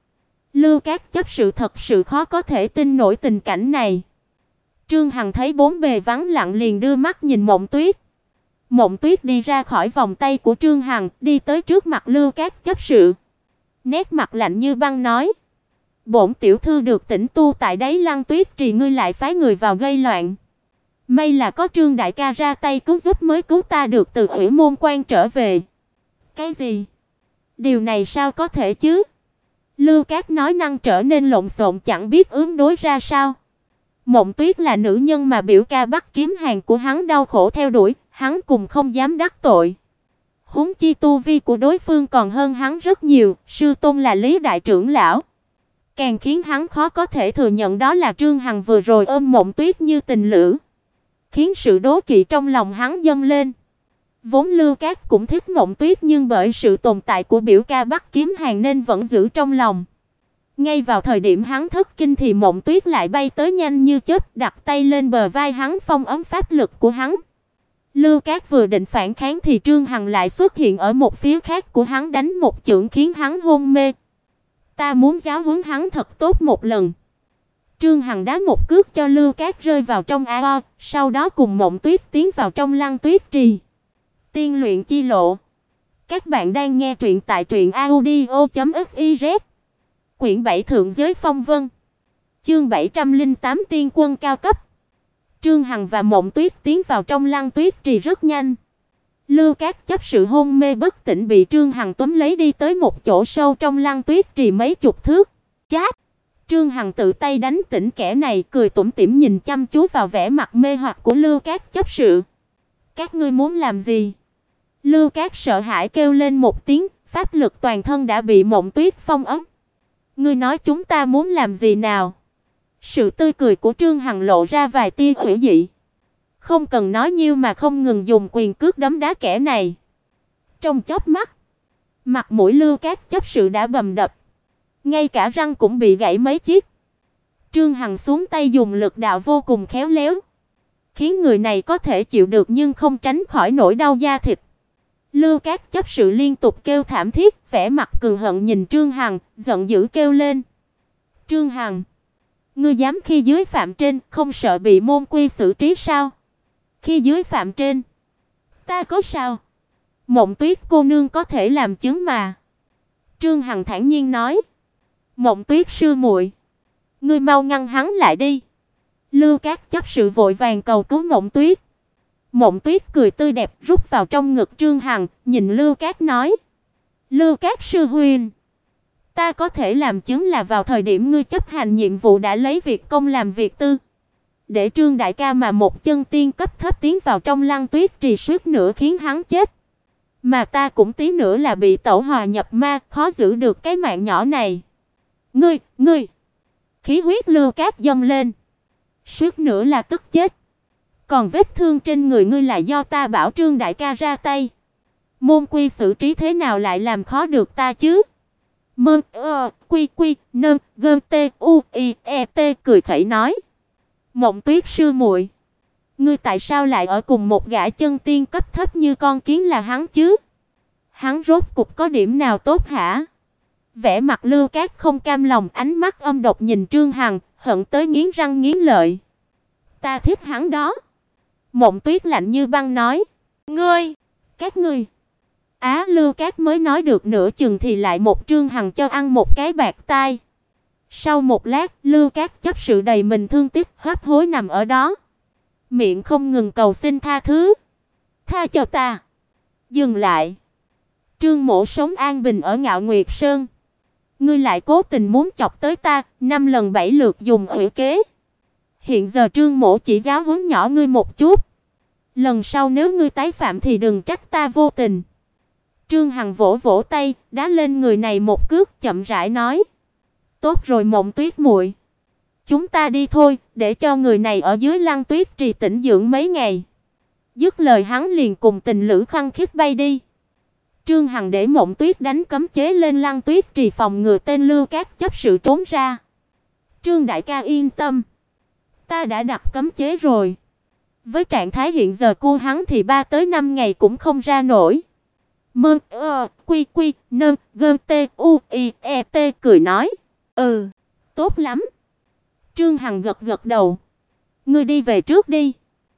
Lưu Cát chấp sự thật sự khó có thể tin nổi tình cảnh này. Trương Hằng thấy bốn bề vắng lặng liền đưa mắt nhìn Mộng Tuyết. Mộng Tuyết đi ra khỏi vòng tay của Trương Hằng, đi tới trước mặt Lưu Cát chấp sự. Nét mặt lạnh như băng nói: "Bổn tiểu thư được tĩnh tu tại đáy Lăng Tuyết trì, ngươi lại phái người vào gây loạn. May là có Trương đại ca ra tay cứu giúp mới cứu ta được từ Ủy Môn Quan trở về." "Cái gì? Điều này sao có thể chứ?" Lưu Cát nói năng trở nên lộn xộn, chẳng biết ứng đối ra sao. Mộng Tuyết là nữ nhân mà biểu ca Bắc Kiếm Hàn của hắn đau khổ theo đuổi, hắn cùng không dám đắc tội. Huống chi tu vi của đối phương còn hơn hắn rất nhiều, sư tôn là Lý đại trưởng lão. Càng khiến hắn khó có thể thừa nhận đó là Trương Hằng vừa rồi ôm Mộng Tuyết như tình lữ, khiến sự đố kỵ trong lòng hắn dâng lên. Vốn Lưu Cát cũng thích Mộng Tuyết, nhưng bởi sự tồn tại của biểu ca Bắc Kiếm Hàn nên vẫn giữ trong lòng. Ngay vào thời điểm hắn thất kinh thì Mộng Tuyết lại bay tới nhanh như chớp, đặt tay lên bờ vai hắn, phong ấn pháp lực của hắn. Lưu Cát vừa định phản kháng thì Trương Hằng lại xuất hiện ở một phía khác của hắn, đánh một chưởng khiến hắn hôn mê. "Ta muốn giáo huấn hắn thật tốt một lần." Trương Hằng đá một cước cho Lưu Cát rơi vào trong ao, sau đó cùng Mộng Tuyết tiến vào trong Lăng Tuyết trì. Tiên luyện chi lộ. Các bạn đang nghe truyện tại truyệnaudio.fiz. Quyển 7 Thượng giới phong vân. Chương 708 Tiên quân cao cấp. Trương Hằng và Mộng Tuyết tiến vào trong Lăng Tuyết trì rất nhanh. Lưu Cát chấp sự hôn mê bất tỉnh bị Trương Hằng túm lấy đi tới một chỗ sâu trong Lăng Tuyết trì mấy chục thước. Chát! Trương Hằng tự tay đánh tỉnh kẻ này, cười tủm tỉm nhìn chăm chú vào vẻ mặt mê hoặc của Lưu Cát chấp sự. "Các ngươi muốn làm gì?" Lưu Cát sợ hãi kêu lên một tiếng, pháp lực toàn thân đã bị Mộng Tuyết phong ấn. "Ngươi nói chúng ta muốn làm gì nào?" Sự tươi cười của Trương Hằng lộ ra vài tia ủy dị. Không cần nói nhiều mà không ngừng dùng quyền cước đấm đá kẻ này. Trong chớp mắt, mặt mũi Lưu Cát chấp sự đã bầm đập, ngay cả răng cũng bị gãy mấy chiếc. Trương Hằng xuống tay dùng lực đạo vô cùng khéo léo, khiến người này có thể chịu được nhưng không tránh khỏi nỗi đau da thịt. Lưu Cát chấp sự liên tục kêu thảm thiết, vẻ mặt cừu hận nhìn Trương Hằng, giận dữ kêu lên: "Trương Hằng, ngươi dám khi dưới phạm trên, không sợ bị môn quy xử trí sao?" "Khi dưới phạm trên, ta có sao? Mộng Tuyết cô nương có thể làm chứng mà." Trương Hằng thản nhiên nói. "Mộng Tuyết sư muội, ngươi mau ngăn hắn lại đi." Lưu Cát chấp sự vội vàng cầu cứu Mộng Tuyết. Mộng Tuyết cười tươi đẹp rút vào trong ngực Trương Hằng, nhìn Lưu Cát nói: "Lưu Cát sư huynh, ta có thể làm chứng là vào thời điểm ngươi chấp hành nhiệm vụ đã lấy việc công làm việc tư, để Trương đại ca mà một chân tiên cấp thấp tiến vào trong Lăng Tuyết trì suýt nữa khiến hắn chết. Mà ta cũng tí nữa là bị tẩu hỏa nhập ma, khó giữ được cái mạng nhỏ này. Ngươi!" Khí huyết Lưu Cát dâng lên, suýt nữa là tức chết. "Còn vết thương trên người ngươi là do ta bảo Trương đại ca ra tay. Môn quy xử trí thế nào lại làm khó được ta chứ?" Cười khẩy nói: "Mộng Tuyết sư muội, ngươi tại sao lại ở cùng một gã chân tiên cấp thấp như con kiến là hắn chứ? Hắn rốt cục có điểm nào tốt hả?" Vẻ mặt Lưu Cát không cam lòng, ánh mắt âm độc nhìn Trương Hằng, hận tới nghiến răng nghiến lợi. "Ta thích hắn đó." Mộng Tuyết lạnh như băng nói. Các ngươi." Lưu Cát mới nói được nửa chừng thì lại một Trương Hằng cho ăn một cái bạt tai. Sau một lát, Lưu Cát chấp sự đầy mình thương tiếc, hấp hối nằm ở đó, miệng không ngừng cầu xin tha thứ. "Tha cho ta." "Dừng lại." "Trương mỗ sống an bình ở Ngạo Nguyệt Sơn, ngươi lại cố tình muốn chọc tới ta, 5 lần 7 lượt dùng ủy kế. Hiện giờ Trương mỗ chỉ giáo huấn nhỏ ngươi một chút. Lần sau nếu ngươi tái phạm thì đừng trách ta vô tình." Trương Hằng vỗ vỗ tay, đá lên người này một cước, chậm rãi nói: "Tốt rồi Mộng Tuyết muội, chúng ta đi thôi, để cho người này ở dưới Lăng Tuyết trì tĩnh dưỡng mấy ngày." Dứt lời hắn liền cùng tình lữ khăng khít bay đi. Trương Hằng để Mộng Tuyết đánh cấm chế lên Lăng Tuyết trì phòng ngừa tên Lưu Cát chấp sự trốn ra. "Trương đại ca yên tâm, ta đã đặt cấm chế rồi. Với trạng thái hiện giờ của hắn thì 3 tới 5 ngày cũng không ra nổi." Cười nói. "Ừ, tốt lắm." Trương Hằng gật gật đầu. "Ngươi đi về trước đi.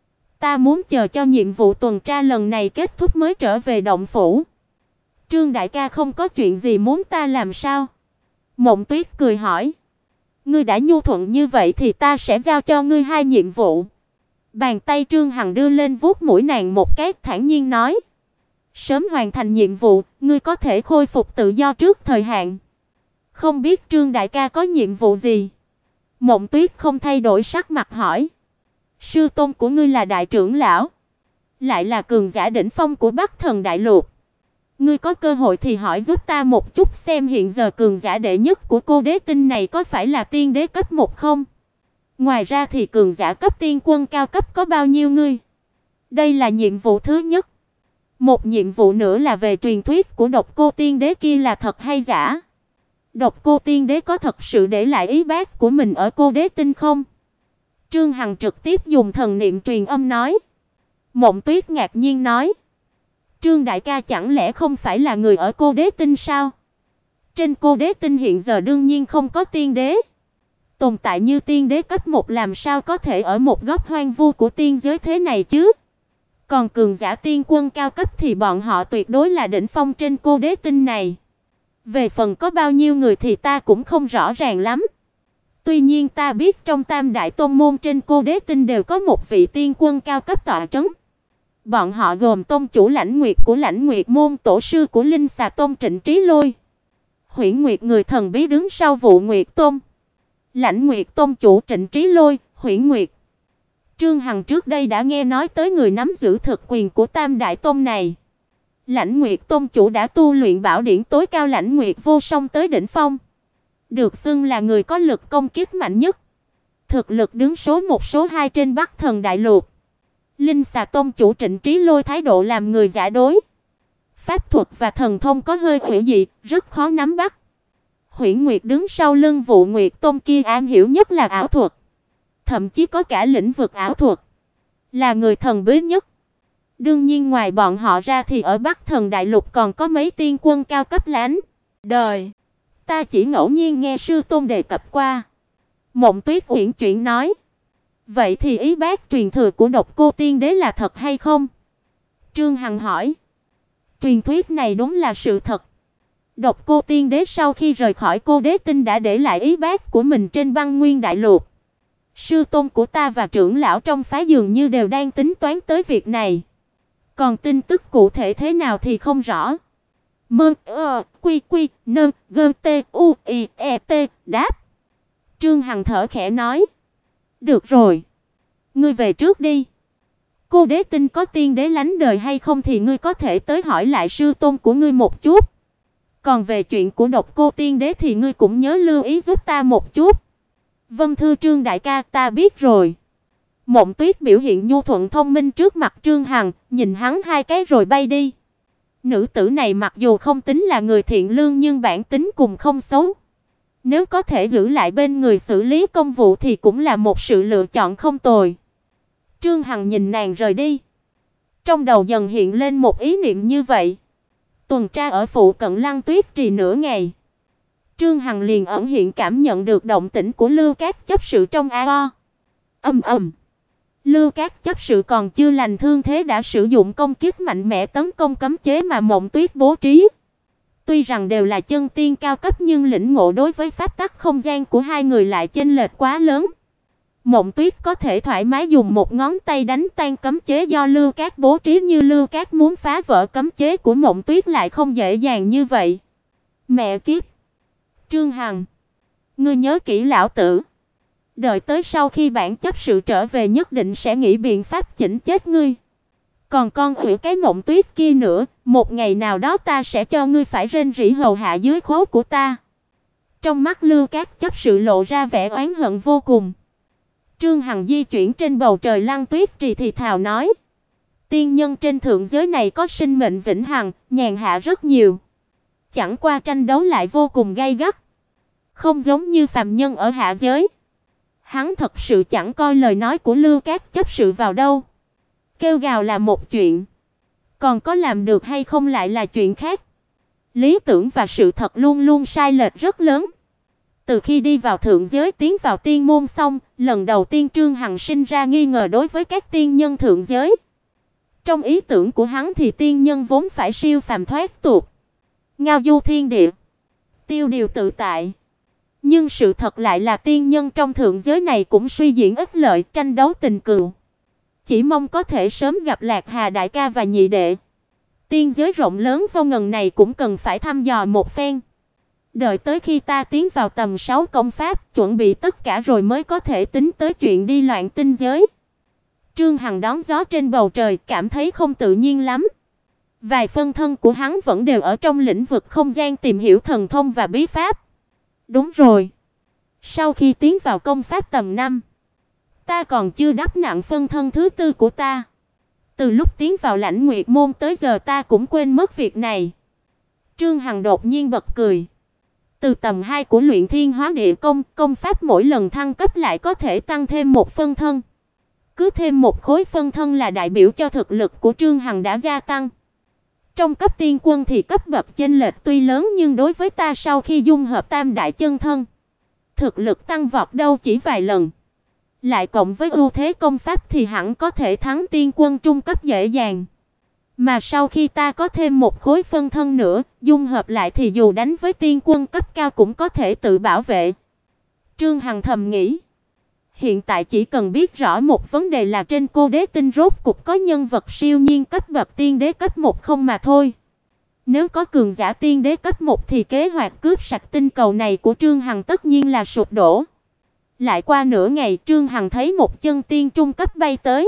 Ta muốn chờ cho nhiệm vụ tuần tra lần này kết thúc mới trở về động phủ." "Trương đại ca không có chuyện gì muốn ta làm sao?" Mộng Tuyết cười hỏi. "Ngươi đã nhu thuận như vậy thì ta sẽ giao cho ngươi hai nhiệm vụ." Bàn tay Trương Hằng đưa lên vuốt mũi nàng một cái, thản nhiên nói: "Sớm hoàn thành nhiệm vụ, ngươi có thể khôi phục tự do trước thời hạn." "Không biết Trương đại ca có nhiệm vụ gì?" Mộng Tuyết không thay đổi sắc mặt hỏi. "Sư tôn của ngươi là đại trưởng lão, lại là cường giả đỉnh phong của Bắc Thần Đại Lục. Ngươi có cơ hội thì hỏi giúp ta một chút xem hiện giờ cường giả đệ nhất của cô đế tinh này có phải là tiên đế cấp 1 không? Ngoài ra thì cường giả cấp tiên quân cao cấp có bao nhiêu ngươi?" Đây là nhiệm vụ thứ nhất. Một nhiệm vụ nữa là về truyền thuyết của Độc Cô Tiên Đế kia là thật hay giả? Độc Cô Tiên Đế có thật sự để lại ý bát của mình ở cô đế tinh không? Trương Hằng trực tiếp dùng thần niệm truyền âm nói. Mộng Tuyết ngạc nhiên nói: "Trương đại ca chẳng lẽ không phải là người ở cô đế tinh sao? Trên cô đế tinh hiện giờ đương nhiên không có tiên đế. Tồn tại như tiên đế cấp 1 làm sao có thể ở một góc hoang vu của tiên giới thế này chứ? Còn cường giả tiên quân cao cấp thì bọn họ tuyệt đối là đỉnh phong trên cô đế tinh này. Về phần có bao nhiêu người thì ta cũng không rõ ràng lắm. Tuy nhiên ta biết trong Tam đại tông môn trên cô đế tinh đều có một vị tiên quân cao cấp tọa trấn. Bọn họ gồm tông chủ Lãnh Nguyệt của Lãnh Nguyệt môn, tổ sư của Linh Xà Tông Trịnh Trí Lôi, Huyễn Nguyệt người thần bí đứng sau Vụ Nguyệt Tông, Lãnh Nguyệt tông chủ Trịnh Trí Lôi, Huyễn Nguyệt." Trương Hằng trước đây đã nghe nói tới người nắm giữ thực quyền của Tam đại tông này. Lãnh Nguyệt tông chủ đã tu luyện bảo điển tối cao Lãnh Nguyệt vô song tới đỉnh phong, được xưng là người có lực công kích mạnh nhất, thực lực đứng số 1 số 2 trên Bắc Thần Đại Lục. Linh Xà tông chủ Trịnh Trí Lôi thái độ làm người giả dối, pháp thuật và thần thông có hơi hủy dị, rất khó nắm bắt. Huyễn Nguyệt đứng sau lưng Vụ Nguyệt tông kia am hiểu nhất là ảo thuật, thậm chí có cả lĩnh vực ảo thuật, là người thần bí nhất. Đương nhiên ngoài bọn họ ra thì ở Bắc Thần Đại Lục còn có mấy tiên quân cao cấp lánh đời. Ta chỉ ngẫu nhiên nghe sư tôn đề cập qua." Mộng Tuyết uyển chuyển nói. "Vậy thì ý bác truyền thừa của Độc Cô Tiên Đế là thật hay không?" Trương Hằng hỏi. Truyền thuyết này đúng là sự thật. Độc Cô Tiên Đế sau khi rời khỏi cô đế tinh đã để lại ý bát của mình trên Băng Nguyên Đại Lục. Sư tôn của ta và trưởng lão trong phái dường như đều đang tính toán tới việc này. Còn tin tức cụ thể thế nào thì không rõ. Đáp. Trương Hằng thở khẽ nói. "Được rồi, ngươi về trước đi. Cô đế tinh có tiên đế lánh đời hay không thì ngươi có thể tới hỏi lại sư tôn của ngươi một chút. Còn về chuyện của Độc Cô Tiên Đế thì ngươi cũng nhớ lưu ý giúp ta một chút." "Vâng thưa Trương đại ca, ta biết rồi." Mộng Tuyết biểu hiện nhu thuận thông minh trước mặt Trương Hằng, nhìn hắn hai cái rồi bay đi. Nữ tử này mặc dù không tính là người thiện lương nhưng bản tính cũng không xấu. Nếu có thể giữ lại bên người xử lý công vụ thì cũng là một sự lựa chọn không tồi. Trương Hằng nhìn nàng rời đi, trong đầu dần hiện lên một ý niệm như vậy. Tuần tra ở phụ cận Lăng Tuyết Trì nửa ngày, Trương Hằng liền ẩn hiện cảm nhận được động tĩnh của Lưu Cát chấp sự trong AO. Lưu Cát chấp sự còn chưa lành thương thế đã sử dụng công kích mạnh mẽ tấn công cấm chế mà Mộng Tuyết bố trí. Tuy rằng đều là chân tiên cao cấp nhưng lĩnh ngộ đối với pháp tắc không gian của hai người lại chênh lệch quá lớn. Mộng Tuyết có thể thoải mái dùng một ngón tay đánh tan cấm chế do Lưu Cát bố trí, như Lưu Cát muốn phá vỡ cấm chế của Mộng Tuyết lại không dễ dàng như vậy. Mẹ kiếp. Trương Hằng, ngươi nhớ kỹ lão tử. Đợi tới sau khi bản chấp sự trở về nhất định sẽ nghĩ biện pháp chỉnh chết ngươi. Còn con hủy cái Mộng Tuyết kia nữa, một ngày nào đó ta sẽ cho ngươi phải rên rỉ hầu hạ dưới khố của ta. Trong mắt Lưu Cát chấp sự lộ ra vẻ oán hận vô cùng. Trương Hằng di chuyển trên bầu trời Lăng Tuyết Trì thì thào nói. Tiên nhân trên thượng giới này có sinh mệnh vĩnh hằng, nhàn hạ rất nhiều. Chẳng qua tranh đấu lại vô cùng gay gắt. Không giống như phàm nhân ở hạ giới. Hắn thật sự chẳng coi lời nói của Lưu Cát chấp sự vào đâu. Kêu gào là một chuyện, còn có làm được hay không lại là chuyện khác. Lý tưởng và sự thật luôn luôn sai lệch rất lớn. Từ khi đi vào thượng giới tiến vào tiên môn xong, lần đầu tiên Trương Hằng sinh ra nghi ngờ đối với các tiên nhân thượng giới. Trong ý tưởng của hắn thì tiên nhân vốn phải siêu phàm thoát tục, ngao du thiên địa, tiêu điều tự tại. Nhưng sự thật lại là tiên nhân trong thượng giới này cũng suy diễn ích lợi, tranh đấu tình cừu. Chỉ mong có thể sớm gặp Lạc Hà đại ca và nhị đệ. Tiên giới rộng lớn vô ngần này cũng cần phải thăm dò một phen. Đợi tới khi ta tiến vào tầm 6 công pháp, chuẩn bị tất cả rồi mới có thể tính tới chuyện đi loạn tinh giới. Trương Hằng đón gió trên bầu trời, cảm thấy không tự nhiên lắm. Vài phân thân của hắn vẫn đều ở trong lĩnh vực không gian tìm hiểu thần thông và bí pháp. Đúng rồi. Sau khi tiến vào công pháp tầm 5, ta còn chưa đắp nặng phân thân thứ tư của ta. Từ lúc tiến vào Lãnh Nguyệt môn tới giờ ta cũng quên mất việc này. Trương Hằng đột nhiên bật cười. Từ tầm 2 của Luyện Thiên Hóa Địa công pháp mỗi lần thăng cấp lại có thể tăng thêm một phân thân. Cứ thêm một khối phân thân là đại biểu cho thực lực của Trương Hằng đã gia tăng. Trong cấp tiên quân thì cấp bậc chênh lệch tuy lớn nhưng đối với ta sau khi dung hợp tam đại chân thân, thực lực tăng vọt đâu chỉ vài lần. Lại cộng với ưu thế công pháp thì hẳn có thể thắng tiên quân trung cấp dễ dàng. Mà sau khi ta có thêm một khối phân thân nữa, dung hợp lại thì dù đánh với tiên quân cấp cao cũng có thể tự bảo vệ. Trương Hằng thầm nghĩ. Hiện tại chỉ cần biết rõ một vấn đề là trên Cô Đế Tinh rốt cục có nhân vật siêu nhiên cấp bậc tiên đế cấp 1 không mà thôi. Nếu có cường giả tiên đế cấp 1 thì kế hoạch cướp sạch tinh cầu này của Trương Hằng tất nhiên là sụp đổ. Lại qua nửa ngày, Trương Hằng thấy một chân tiên trung cấp bay tới.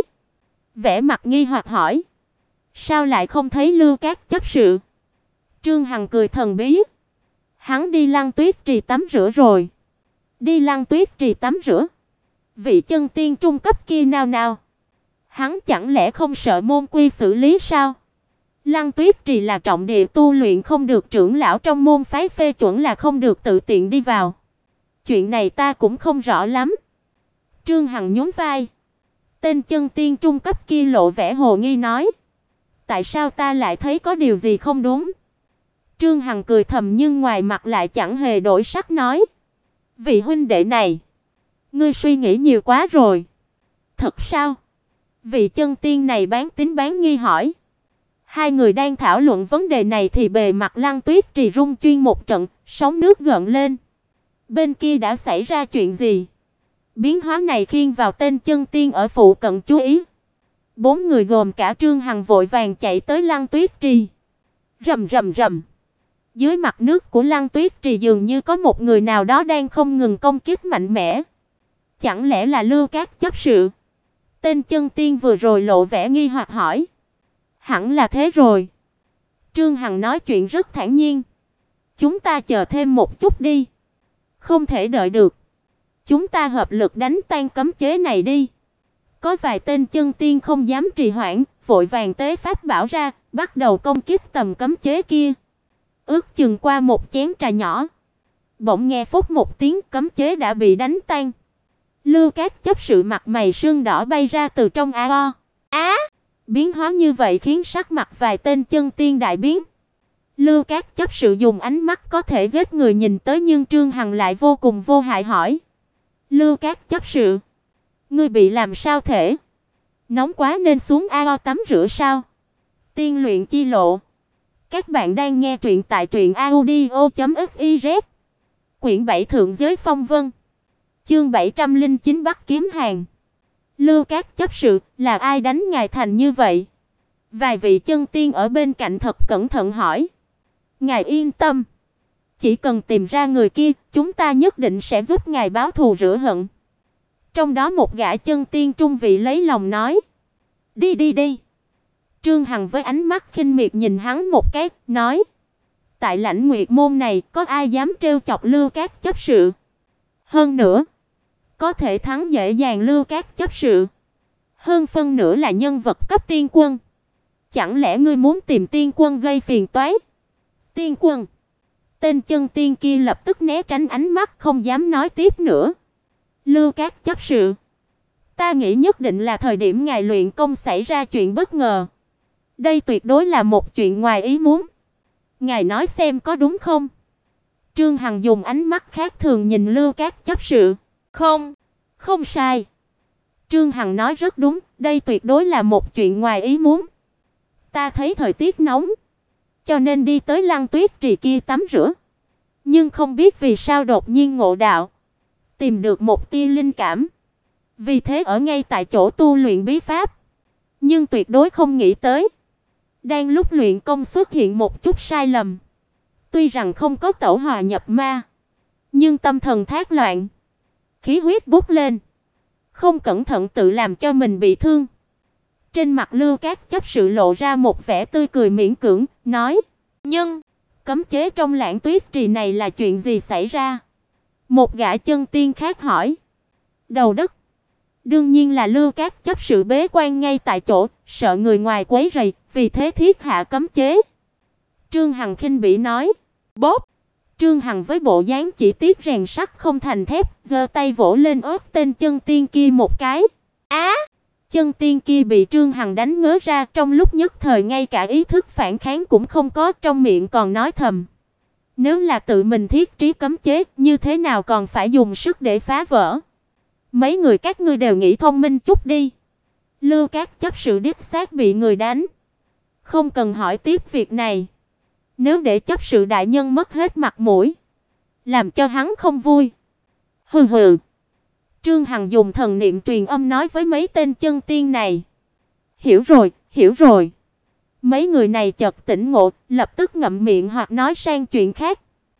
Vẻ mặt nghi hoặc hỏi: "Sao lại không thấy Lưu Cát chấp sự?" Trương Hằng cười thần bí: "Hắn đi Lăng Tuyết Trì tắm rửa rồi." "Đi Lăng Tuyết Trì tắm rửa?" Vị chân tiên trung cấp kia nào nào? Hắn chẳng lẽ không sợ môn quy xử lý sao? Lăng Tuyết Trì là trọng địa tu luyện, không được trưởng lão trong môn phái phê chuẩn là không được tự tiện đi vào. Chuyện này ta cũng không rõ lắm. Trương Hằng nhún vai. Tên chân tiên trung cấp kia lộ vẻ hồ nghi nói: "Tại sao ta lại thấy có điều gì không đúng?" Trương Hằng cười thầm nhưng ngoài mặt lại chẳng hề đổi sắc nói: "Vị huynh đệ này, ngươi suy nghĩ nhiều quá rồi." "Thật sao?" Vị chân tiên này bán tín bán nghi hỏi. Hai người đang thảo luận vấn đề này thì bề mặt Lăng Tuyết Trì rung chuyên một trận, sóng nước gợn lên. Bên kia đã xảy ra chuyện gì? Biến hóa này khiến vào tên chân tiên ở phụ cận chú ý. 4 người gồm cả Trương Hằng vội vàng chạy tới Lăng Tuyết Trì. Rầm rầm rầm. Dưới mặt nước của Lăng Tuyết Trì dường như có một người nào đó đang không ngừng công kích mạnh mẽ. Chẳng lẽ là Lưu Cát chấp sự? Tên chân tiên vừa rồi lộ vẻ nghi hoặc hỏi. Hẳn là thế rồi. Trương Hằng nói chuyện rất thản nhiên. Chúng ta chờ thêm một chút đi. Không thể đợi được. Chúng ta hợp lực đánh tan cấm chế này đi. Có vài tên chân tiên không dám trì hoãn, vội vàng tế pháp bảo ra, bắt đầu công kích tầm cấm chế kia. Ước chừng qua một chén trà nhỏ, bỗng nghe phốc một tiếng, cấm chế đã bị đánh tan. Lưu Cát chấp sự mặt mày sưng đỏ bay ra từ trong ao. Biến hóa như vậy khiến sắc mặt vài tên chân tiên đại biến. Lưu Cát chấp sự dùng ánh mắt có thể giết người nhìn tới nhưng Trương Hằng lại vô cùng vô hại hỏi: "Lưu Cát chấp sự, ngươi bị làm sao thể? Nóng quá nên xuống ao tắm rửa sao?" Tiên luyện chi lộ. Các bạn đang nghe truyện tại truyệnaudio.fiz. Quyển 7 Thượng giới phong vân. Chương 709 bắt kiếm hàng. Lưu Cát chấp sự, là ai đánh ngài thành như vậy? Vài vị chân tiên ở bên cạnh thật cẩn thận hỏi. Ngài yên tâm, chỉ cần tìm ra người kia, chúng ta nhất định sẽ giúp ngài báo thù rửa hận. Trong đó một gã chân tiên trung vị lấy lòng nói. Đi đi đi. Trương Hằng với ánh mắt khinh miệt nhìn hắn một cái, nói: Tại Lãnh Nguyệt môn này có ai dám trêu chọc Lưu Cát chấp sự? Hơn nữa, có thể thắng dễ dàng Lưu Cát chấp sự. Hơn phân nữa là nhân vật cấp tiên quân. Chẳng lẽ ngươi muốn tìm tiên quân gây phiền toái? Tiên quân? Tên chân tiên kia lập tức né tránh ánh mắt, không dám nói tiếp nữa. Lưu Cát chấp sự, ta nghĩ nhất định là thời điểm ngài luyện công xảy ra chuyện bất ngờ. Đây tuyệt đối là một chuyện ngoài ý muốn. Ngài nói xem có đúng không? Trương Hằng dùng ánh mắt khác thường nhìn Lưu Cát chấp sự. "Không, không sai." Trương Hằng nói rất đúng, đây tuyệt đối là một chuyện ngoài ý muốn. Ta thấy thời tiết nóng, cho nên đi tới Lăng Tuyết Trì kia tắm rửa, nhưng không biết vì sao đột nhiên ngộ đạo, tìm được một tia linh cảm, vì thế ở ngay tại chỗ tu luyện bí pháp, nhưng tuyệt đối không nghĩ tới, đang lúc luyện công xuất hiện một chút sai lầm. Tuy rằng không có tẩu hỏa nhập ma, nhưng tâm thần thác loạn, khí huyết bốc lên, không cẩn thận tự làm cho mình bị thương. Trên mặt Lưu Cát chấp sự lộ ra một vẻ tươi cười miễn cưỡng, nói: "Nhưng cấm chế trong Lãng Tuyết Trì này là chuyện gì xảy ra?" Một gã chân tiên khác hỏi. Đầu đất. Đương nhiên là Lưu Cát chấp sự bế quan ngay tại chỗ, sợ người ngoài quấy rầy, vì thế thiết hạ cấm chế. Trương Hằng khinh bỉ nói. Bốp. Trương Hằng với bộ dáng chỉ tiếc rèn sắt không thành thép, giơ tay vỗ lên ớt tên chân tiên kia một cái. Á! Chân tiên kia bị Trương Hằng đánh ngớ ra, trong lúc nhất thời ngay cả ý thức phản kháng cũng không có, trong miệng còn nói thầm: nếu là tự mình thiết trí cấm chế, như thế nào còn phải dùng sức để phá vỡ? Mấy người các ngươi đều nghĩ thông minh chút đi. Lưu Cát chấp sự đích xác bị người đánh, không cần hỏi tiếp việc này. Nếu để chấp sự đại nhân mất hết mặt mũi, làm cho hắn không vui. Hừ hừ. Trương Hằng dùng thần niệm truyền âm nói với mấy tên chân tiên này. Hiểu rồi, hiểu rồi. Mấy người này chợt tỉnh ngộ, lập tức ngậm miệng hoặc nói sang chuyện khác.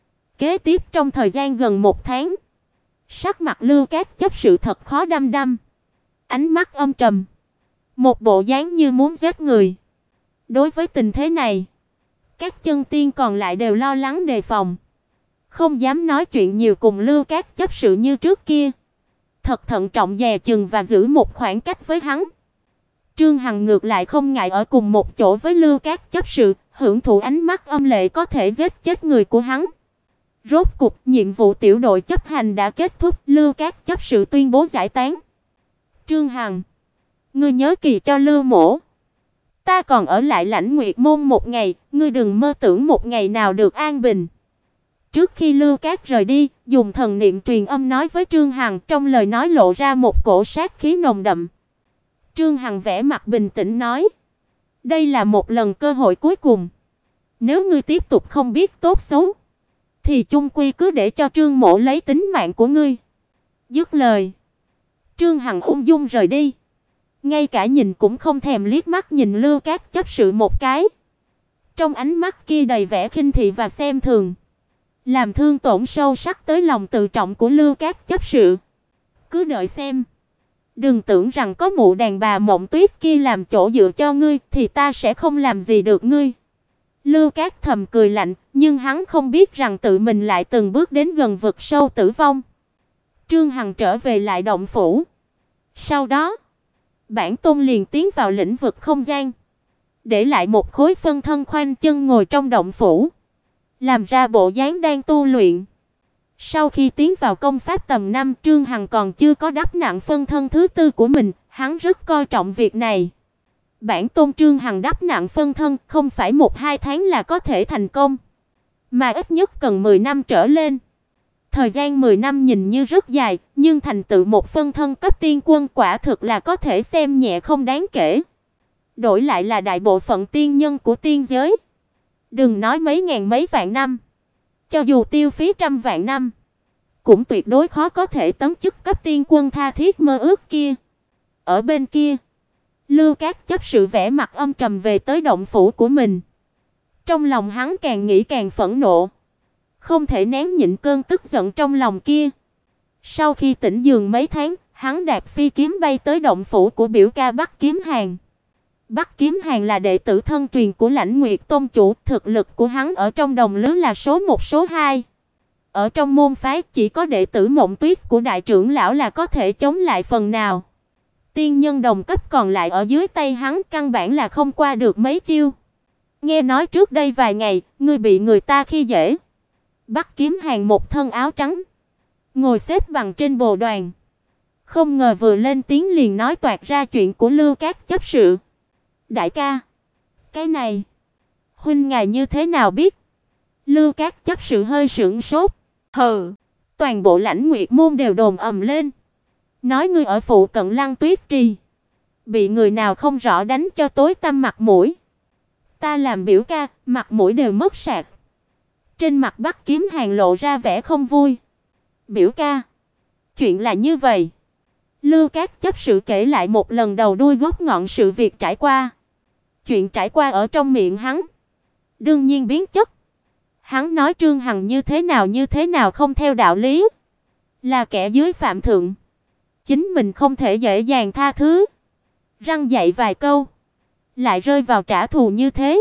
Kế tiếp trong thời gian gần 1 tháng, sắc mặt Lưu Cát chấp sự thật khó đăm đăm, ánh mắt âm trầm, một bộ dáng như muốn giết người. Đối với tình thế này, các chân tiên còn lại đều lo lắng đề phòng, không dám nói chuyện nhiều cùng Lưu Cát chấp sự như trước kia, thật thận trọng dè chừng và giữ một khoảng cách với hắn. Trương Hằng ngược lại không ngại ở cùng một chỗ với Lưu Cát chấp sự, hưởng thụ ánh mắt âm lệ có thể giết chết người của hắn. Rốt cục, nhiệm vụ tiểu đội chấp hành đã kết thúc, Lưu Cát chấp sự tuyên bố giải tán. Trương Hằng, ngươi nhớ kỹ cho Lưu mỗ. Ta còn ở lại Lãnh Nguyệt môn 1 ngày, ngươi đừng mơ tưởng một ngày nào được an bình. Trước khi Lưu Cát rời đi, dùng thần niệm truyền âm nói với Trương Hằng, trong lời nói lộ ra một cổ sát khí nồng đậm. Trương Hằng vẻ mặt bình tĩnh nói: đây là một lần cơ hội cuối cùng. Nếu ngươi tiếp tục không biết tốt xấu, thì chung quy cứ để cho Trương mỗ lấy tính mạng của ngươi. Dứt lời, Trương Hằng ung dung rời đi, ngay cả nhìn cũng không thèm liếc mắt nhìn Lưu Cát chấp sự một cái. Trong ánh mắt kia đầy vẻ khinh thị và xem thường, làm thương tổn sâu sắc tới lòng tự trọng của Lưu Cát chấp sự. Cứ đợi xem, đừng tưởng rằng có mụ đàn bà Mộng Tuyết kia làm chỗ dựa cho ngươi thì ta sẽ không làm gì được ngươi. Lưu Cát thầm cười lạnh, nhưng hắn không biết rằng tự mình lại từng bước đến gần vực sâu tử vong. Trương Hằng trở về lại động phủ. Sau đó, Bản Tôn liền tiến vào lĩnh vực không gian, để lại một khối phân thân khoanh chân ngồi trong động phủ, làm ra bộ dáng đang tu luyện. Sau khi tiến vào công pháp tầm 5, Trương Hằng còn chưa có đắp nặng phân thân thứ 4 của mình, hắn rất coi trọng việc này. Bản Tôn Trương Hằng đắp nặng phân thân không phải 1-2 tháng là có thể thành công, mà ít nhất cần 10 năm trở lên. Thời gian 10 năm nhìn như rất dài, nhưng thành tựu một phân thân cấp tiên quân quả thực là có thể xem nhẹ không đáng kể. Đổi lại là đại bộ phận tiên nhân của tiên giới, đừng nói mấy ngàn mấy vạn năm, cho dù tiêu phí trăm vạn năm, cũng tuyệt đối khó có thể tấm chức cấp tiên quân tha thiết mơ ước kia. Ở bên kia, Lưu Cát chấp sự vẻ mặt âm trầm về tới động phủ của mình. Trong lòng hắn càng nghĩ càng phẫn nộ, không thể nén nhịn cơn tức giận trong lòng kia. Sau khi tỉnh giường mấy tháng, hắn đạp phi kiếm bay tới động phủ của biểu ca Bắc Kiếm Hàn. Bắc Kiếm Hàn là đệ tử thân truyền của Lãnh Nguyệt Tôn chủ, thực lực của hắn ở trong đồng lứa là số 1 số 2. Ở trong môn phái chỉ có đệ tử Mộng Tuyết của đại trưởng lão là có thể chống lại phần nào. Tiên nhân đồng cấp còn lại ở dưới tay hắn căn bản là không qua được mấy chiêu. Nghe nói trước đây vài ngày, ngươi bị người ta khi dễ. Bắc Kiếm Hàn một thân áo trắng, ngồi xếp bằng trên bồ đoàn, không ngờ vừa lên tiếng liền nói toạc ra chuyện của Lưu Cát chấp sự. Đại ca, cái này huynh ngài như thế nào biết? Lưu Cát chấp sự hơi sửng sốt. Hừ, toàn bộ Lãnh Nguyệt môn đều đồn ầm lên. Nói ngươi ở phụ cận Lăng Tuyết Trì, bị người nào không rõ đánh cho tối tăm mặt mũi. Ta làm biểu ca, mặt mũi đều mất sạch. Trên mặt Bắc Kiếm Hàn lộ ra vẻ không vui. Biểu ca, chuyện là như vậy. Lưu Cát chấp sự kể lại một lần đầu đuôi gốc ngọn sự việc trải qua. Chuyện trải qua ở trong miệng hắn, đương nhiên biến chất. Hắn nói Trương Hằng như thế nào không theo đạo lý, là kẻ dưới phạm thượng, chính mình không thể dễ dàng tha thứ. Răng dạy vài câu, lại rơi vào trả thù như thế.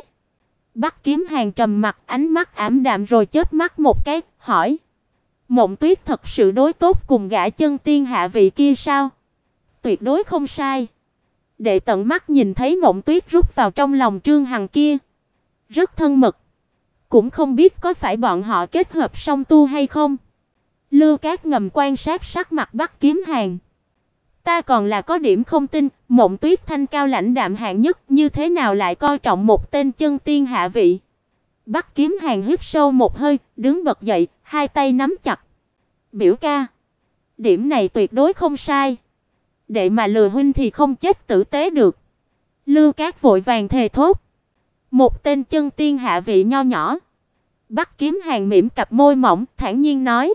Bắc Kiếm Hàn trầm mặt, ánh mắt ảm đạm rồi chớp mắt một cái, hỏi: Mộng Tuyết thật sự đối tốt cùng gã chân tiên hạ vị kia sao? Tuyệt đối không sai. Đệ tận mắt nhìn thấy Mộng Tuyết rút vào trong lòng Trương Hằng kia, rất thân mật. Cũng không biết có phải bọn họ kết hợp song tu hay không. Lưu Cát ngầm quan sát sắc mặt Bắc Kiếm Hàn. Ta còn là có điểm không tin, Mộng Tuyết thanh cao lãnh đạm hạng nhất, như thế nào lại coi trọng một tên chân tiên hạ vị. Bắc Kiếm Hàn hít sâu một hơi, đứng bật dậy, hai tay nắm chặt. Biểu ca, điểm này tuyệt đối không sai. Đệ mà lừa huynh thì không chết tử tế được. Lưu Cát vội vàng thề thốt. Một tên chân tiên hạ vị nho nhỏ. Bắc Kiếm Hàn mỉm cặp môi mỏng, thản nhiên nói: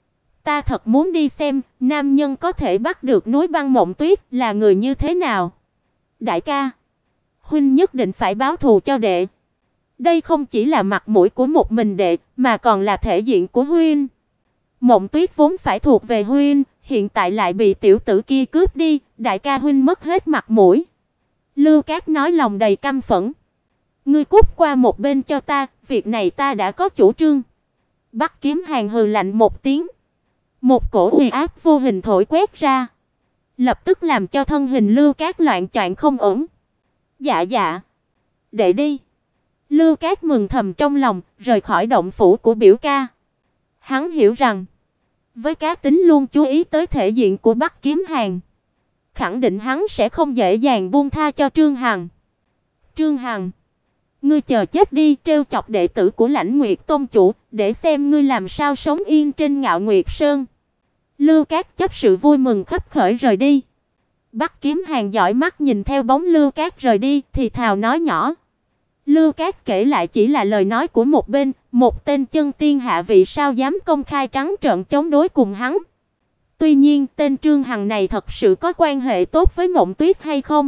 Ta thật muốn đi xem, nam nhân có thể bắt được núi băng Mộng Tuyết là người như thế nào. Đại ca, huynh nhất định phải báo thù cho đệ. Đây không chỉ là mặt mũi của một mình đệ, mà còn là thể diện của huynh. Mộng Tuyết vốn phải thuộc về huynh, hiện tại lại bị tiểu tử kia cướp đi, đại ca huynh mất hết mặt mũi. Lưu Cát nói lòng đầy căm phẫn. Ngươi cút qua một bên cho ta, việc này ta đã có chủ trương. Bắc Kiếm Hàn hừ lạnh một tiếng. Một cổ uy áp vô hình thổi quét ra, lập tức làm cho thân hình Lưu Cát loạn choạng không ổn. Dạ dạ, đệ đi. Lưu Cát mừng thầm trong lòng, rời khỏi động phủ của biểu ca. Hắn hiểu rằng, với cá tính luôn chú ý tới thể diện của Bắc Kiếm Hàn, khẳng định hắn sẽ không dễ dàng buông tha cho Trương Hằng. Trương Hằng, ngươi chờ chết đi, trêu chọc đệ tử của Lãnh Nguyệt Tôn chủ, để xem ngươi làm sao sống yên trên Ngạo Nguyệt Sơn. Lưu Cát chấp sự vui mừng khấp khởi rời đi. Bắc Kiếm Hàn dõi mắt nhìn theo bóng Lưu Cát rời đi, thì thào nói nhỏ. Lưu Cát kể lại chỉ là lời nói của một bên, một tên chân tiên hạ vị sao dám công khai trắng trợn chống đối cùng hắn. Tuy nhiên, tên Trương Hằng này thật sự có quan hệ tốt với Mộng Tuyết hay không?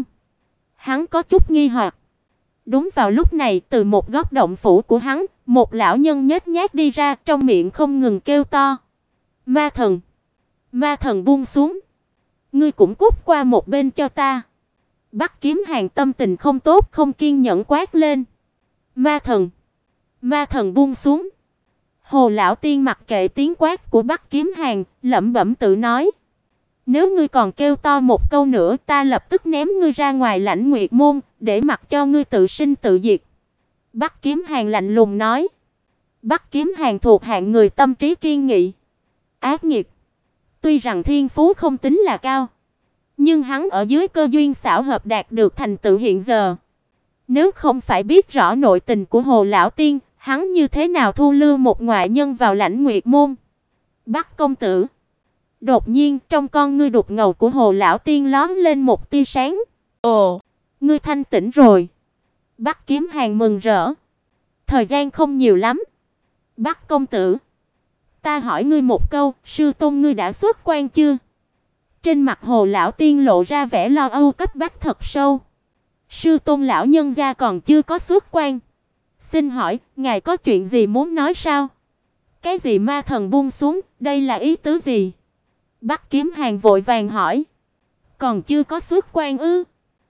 Hắn có chút nghi hoặc. Đúng vào lúc này, từ một góc động phủ của hắn, một lão nhân nhếch nhác đi ra, trong miệng không ngừng kêu to. Ma thần! Ma thần buông xuống! Ngươi cũng cút qua một bên cho ta! Bắc Kiếm Hàn tâm tình không tốt, không kiên nhẫn quát lên. Ma thần! Ma thần buông xuống! Hồ lão tiên mặc kệ tiếng quát của Bắc Kiếm Hàn, lẩm bẩm tự nói. Nếu ngươi còn kêu to một câu nữa, ta lập tức ném ngươi ra ngoài Lãnh Nguyệt môn, để mặc cho ngươi tự sinh tự diệt. Bắc Kiếm Hàn lạnh lùng nói. Bắc Kiếm Hàn thuộc hạng người tâm trí kiên nghị, ác nghiệt. Tuy rằng thiên phú không tính là cao, nhưng hắn ở dưới cơ duyên xảo hợp đạt được thành tựu hiện giờ. Nếu không phải biết rõ nội tình của Hồ lão tiên, hắn như thế nào thu lưu một ngoại nhân vào Lãnh Nguyệt môn? Bắc công tử. Đột nhiên, trong con ngươi đục ngầu của Hồ lão tiên lóe lên một tia sáng. Ồ, ngươi thanh tỉnh rồi. Bắc Kiếm Hàn mừng rỡ. Thời gian không nhiều lắm. Bắc công tử, ta hỏi ngươi một câu, sư tôn ngươi đã xuất quan chưa? Trên mặt Hồ lão tiên lộ ra vẻ lo âu cấp bách thật sâu. Sư tôn lão nhân gia còn chưa có xuất quan. Xin hỏi, ngài có chuyện gì muốn nói sao? Cái gì ma thần buông xuống, đây là ý tứ gì? Bắc Kiếm Hàn vội vàng hỏi. Còn chưa có xuất quan ư?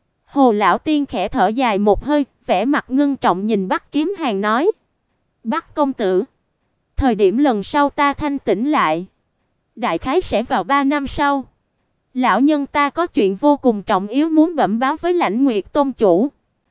Hồ lão tiên khẽ thở dài một hơi, vẻ mặt ngưng trọng nhìn Bắc Kiếm Hàn nói. Bắc công tử, thời điểm lần sau ta thanh tỉnh lại, đại khái sẽ vào 3 năm sau. Lão nhân ta có chuyện vô cùng trọng yếu muốn bẩm báo với Lãnh Nguyệt tôn chủ.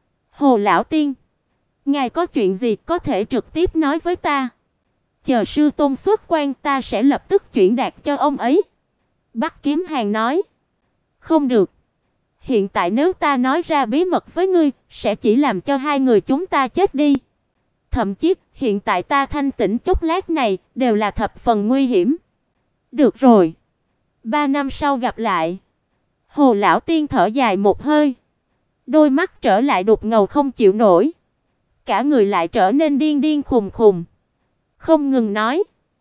Hồ lão tiên, ngài có chuyện gì có thể trực tiếp nói với ta. Chờ sư tôn xuất quan ta sẽ lập tức chuyển đạt cho ông ấy. Bắc Kiếm Hàn nói. Không được. Hiện tại nếu ta nói ra bí mật với ngươi, sẽ chỉ làm cho hai người chúng ta chết đi. thậm chí hiện tại ta thanh tỉnh chốc lát này đều là thập phần nguy hiểm. Được rồi, 3 năm sau gặp lại. Hồ lão tiên thở dài một hơi, đôi mắt trở lại đục ngầu không chịu nổi, cả người lại trở nên điên điên khùng khùng, không ngừng nói: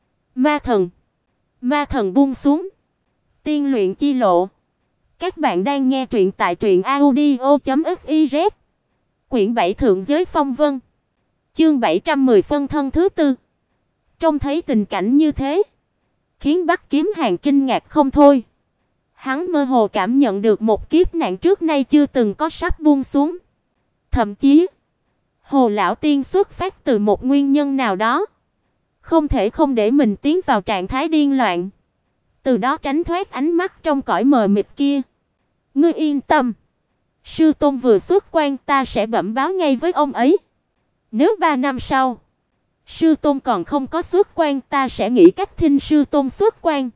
Ma thần buông xuống. Tiên luyện chi lộ. Các bạn đang nghe truyện tại truyệnaudio.fiz. Quyển 7 Thượng giới phong vân. Chương 710 phân thân thứ tư. Trông thấy tình cảnh như thế, khiến Bắc Kiếm Hàn kinh ngạc không thôi. Hắn mơ hồ cảm nhận được một kiếp nạn trước nay chưa từng có sắp buông xuống. Thậm chí, Hồ lão tiên xuất phát từ một nguyên nhân nào đó, không thể không để mình tiến vào trạng thái điên loạn, từ đó tránh thoát ánh mắt trong cõi mờ mịt kia. Ngươi yên tâm, sư tôn vừa xuất quan ta sẽ bẩm báo ngay với ông ấy. Nếu 3 năm sau, sư tôn còn không có xuất quan, ta sẽ nghĩ cách thinh sư tôn xuất quan.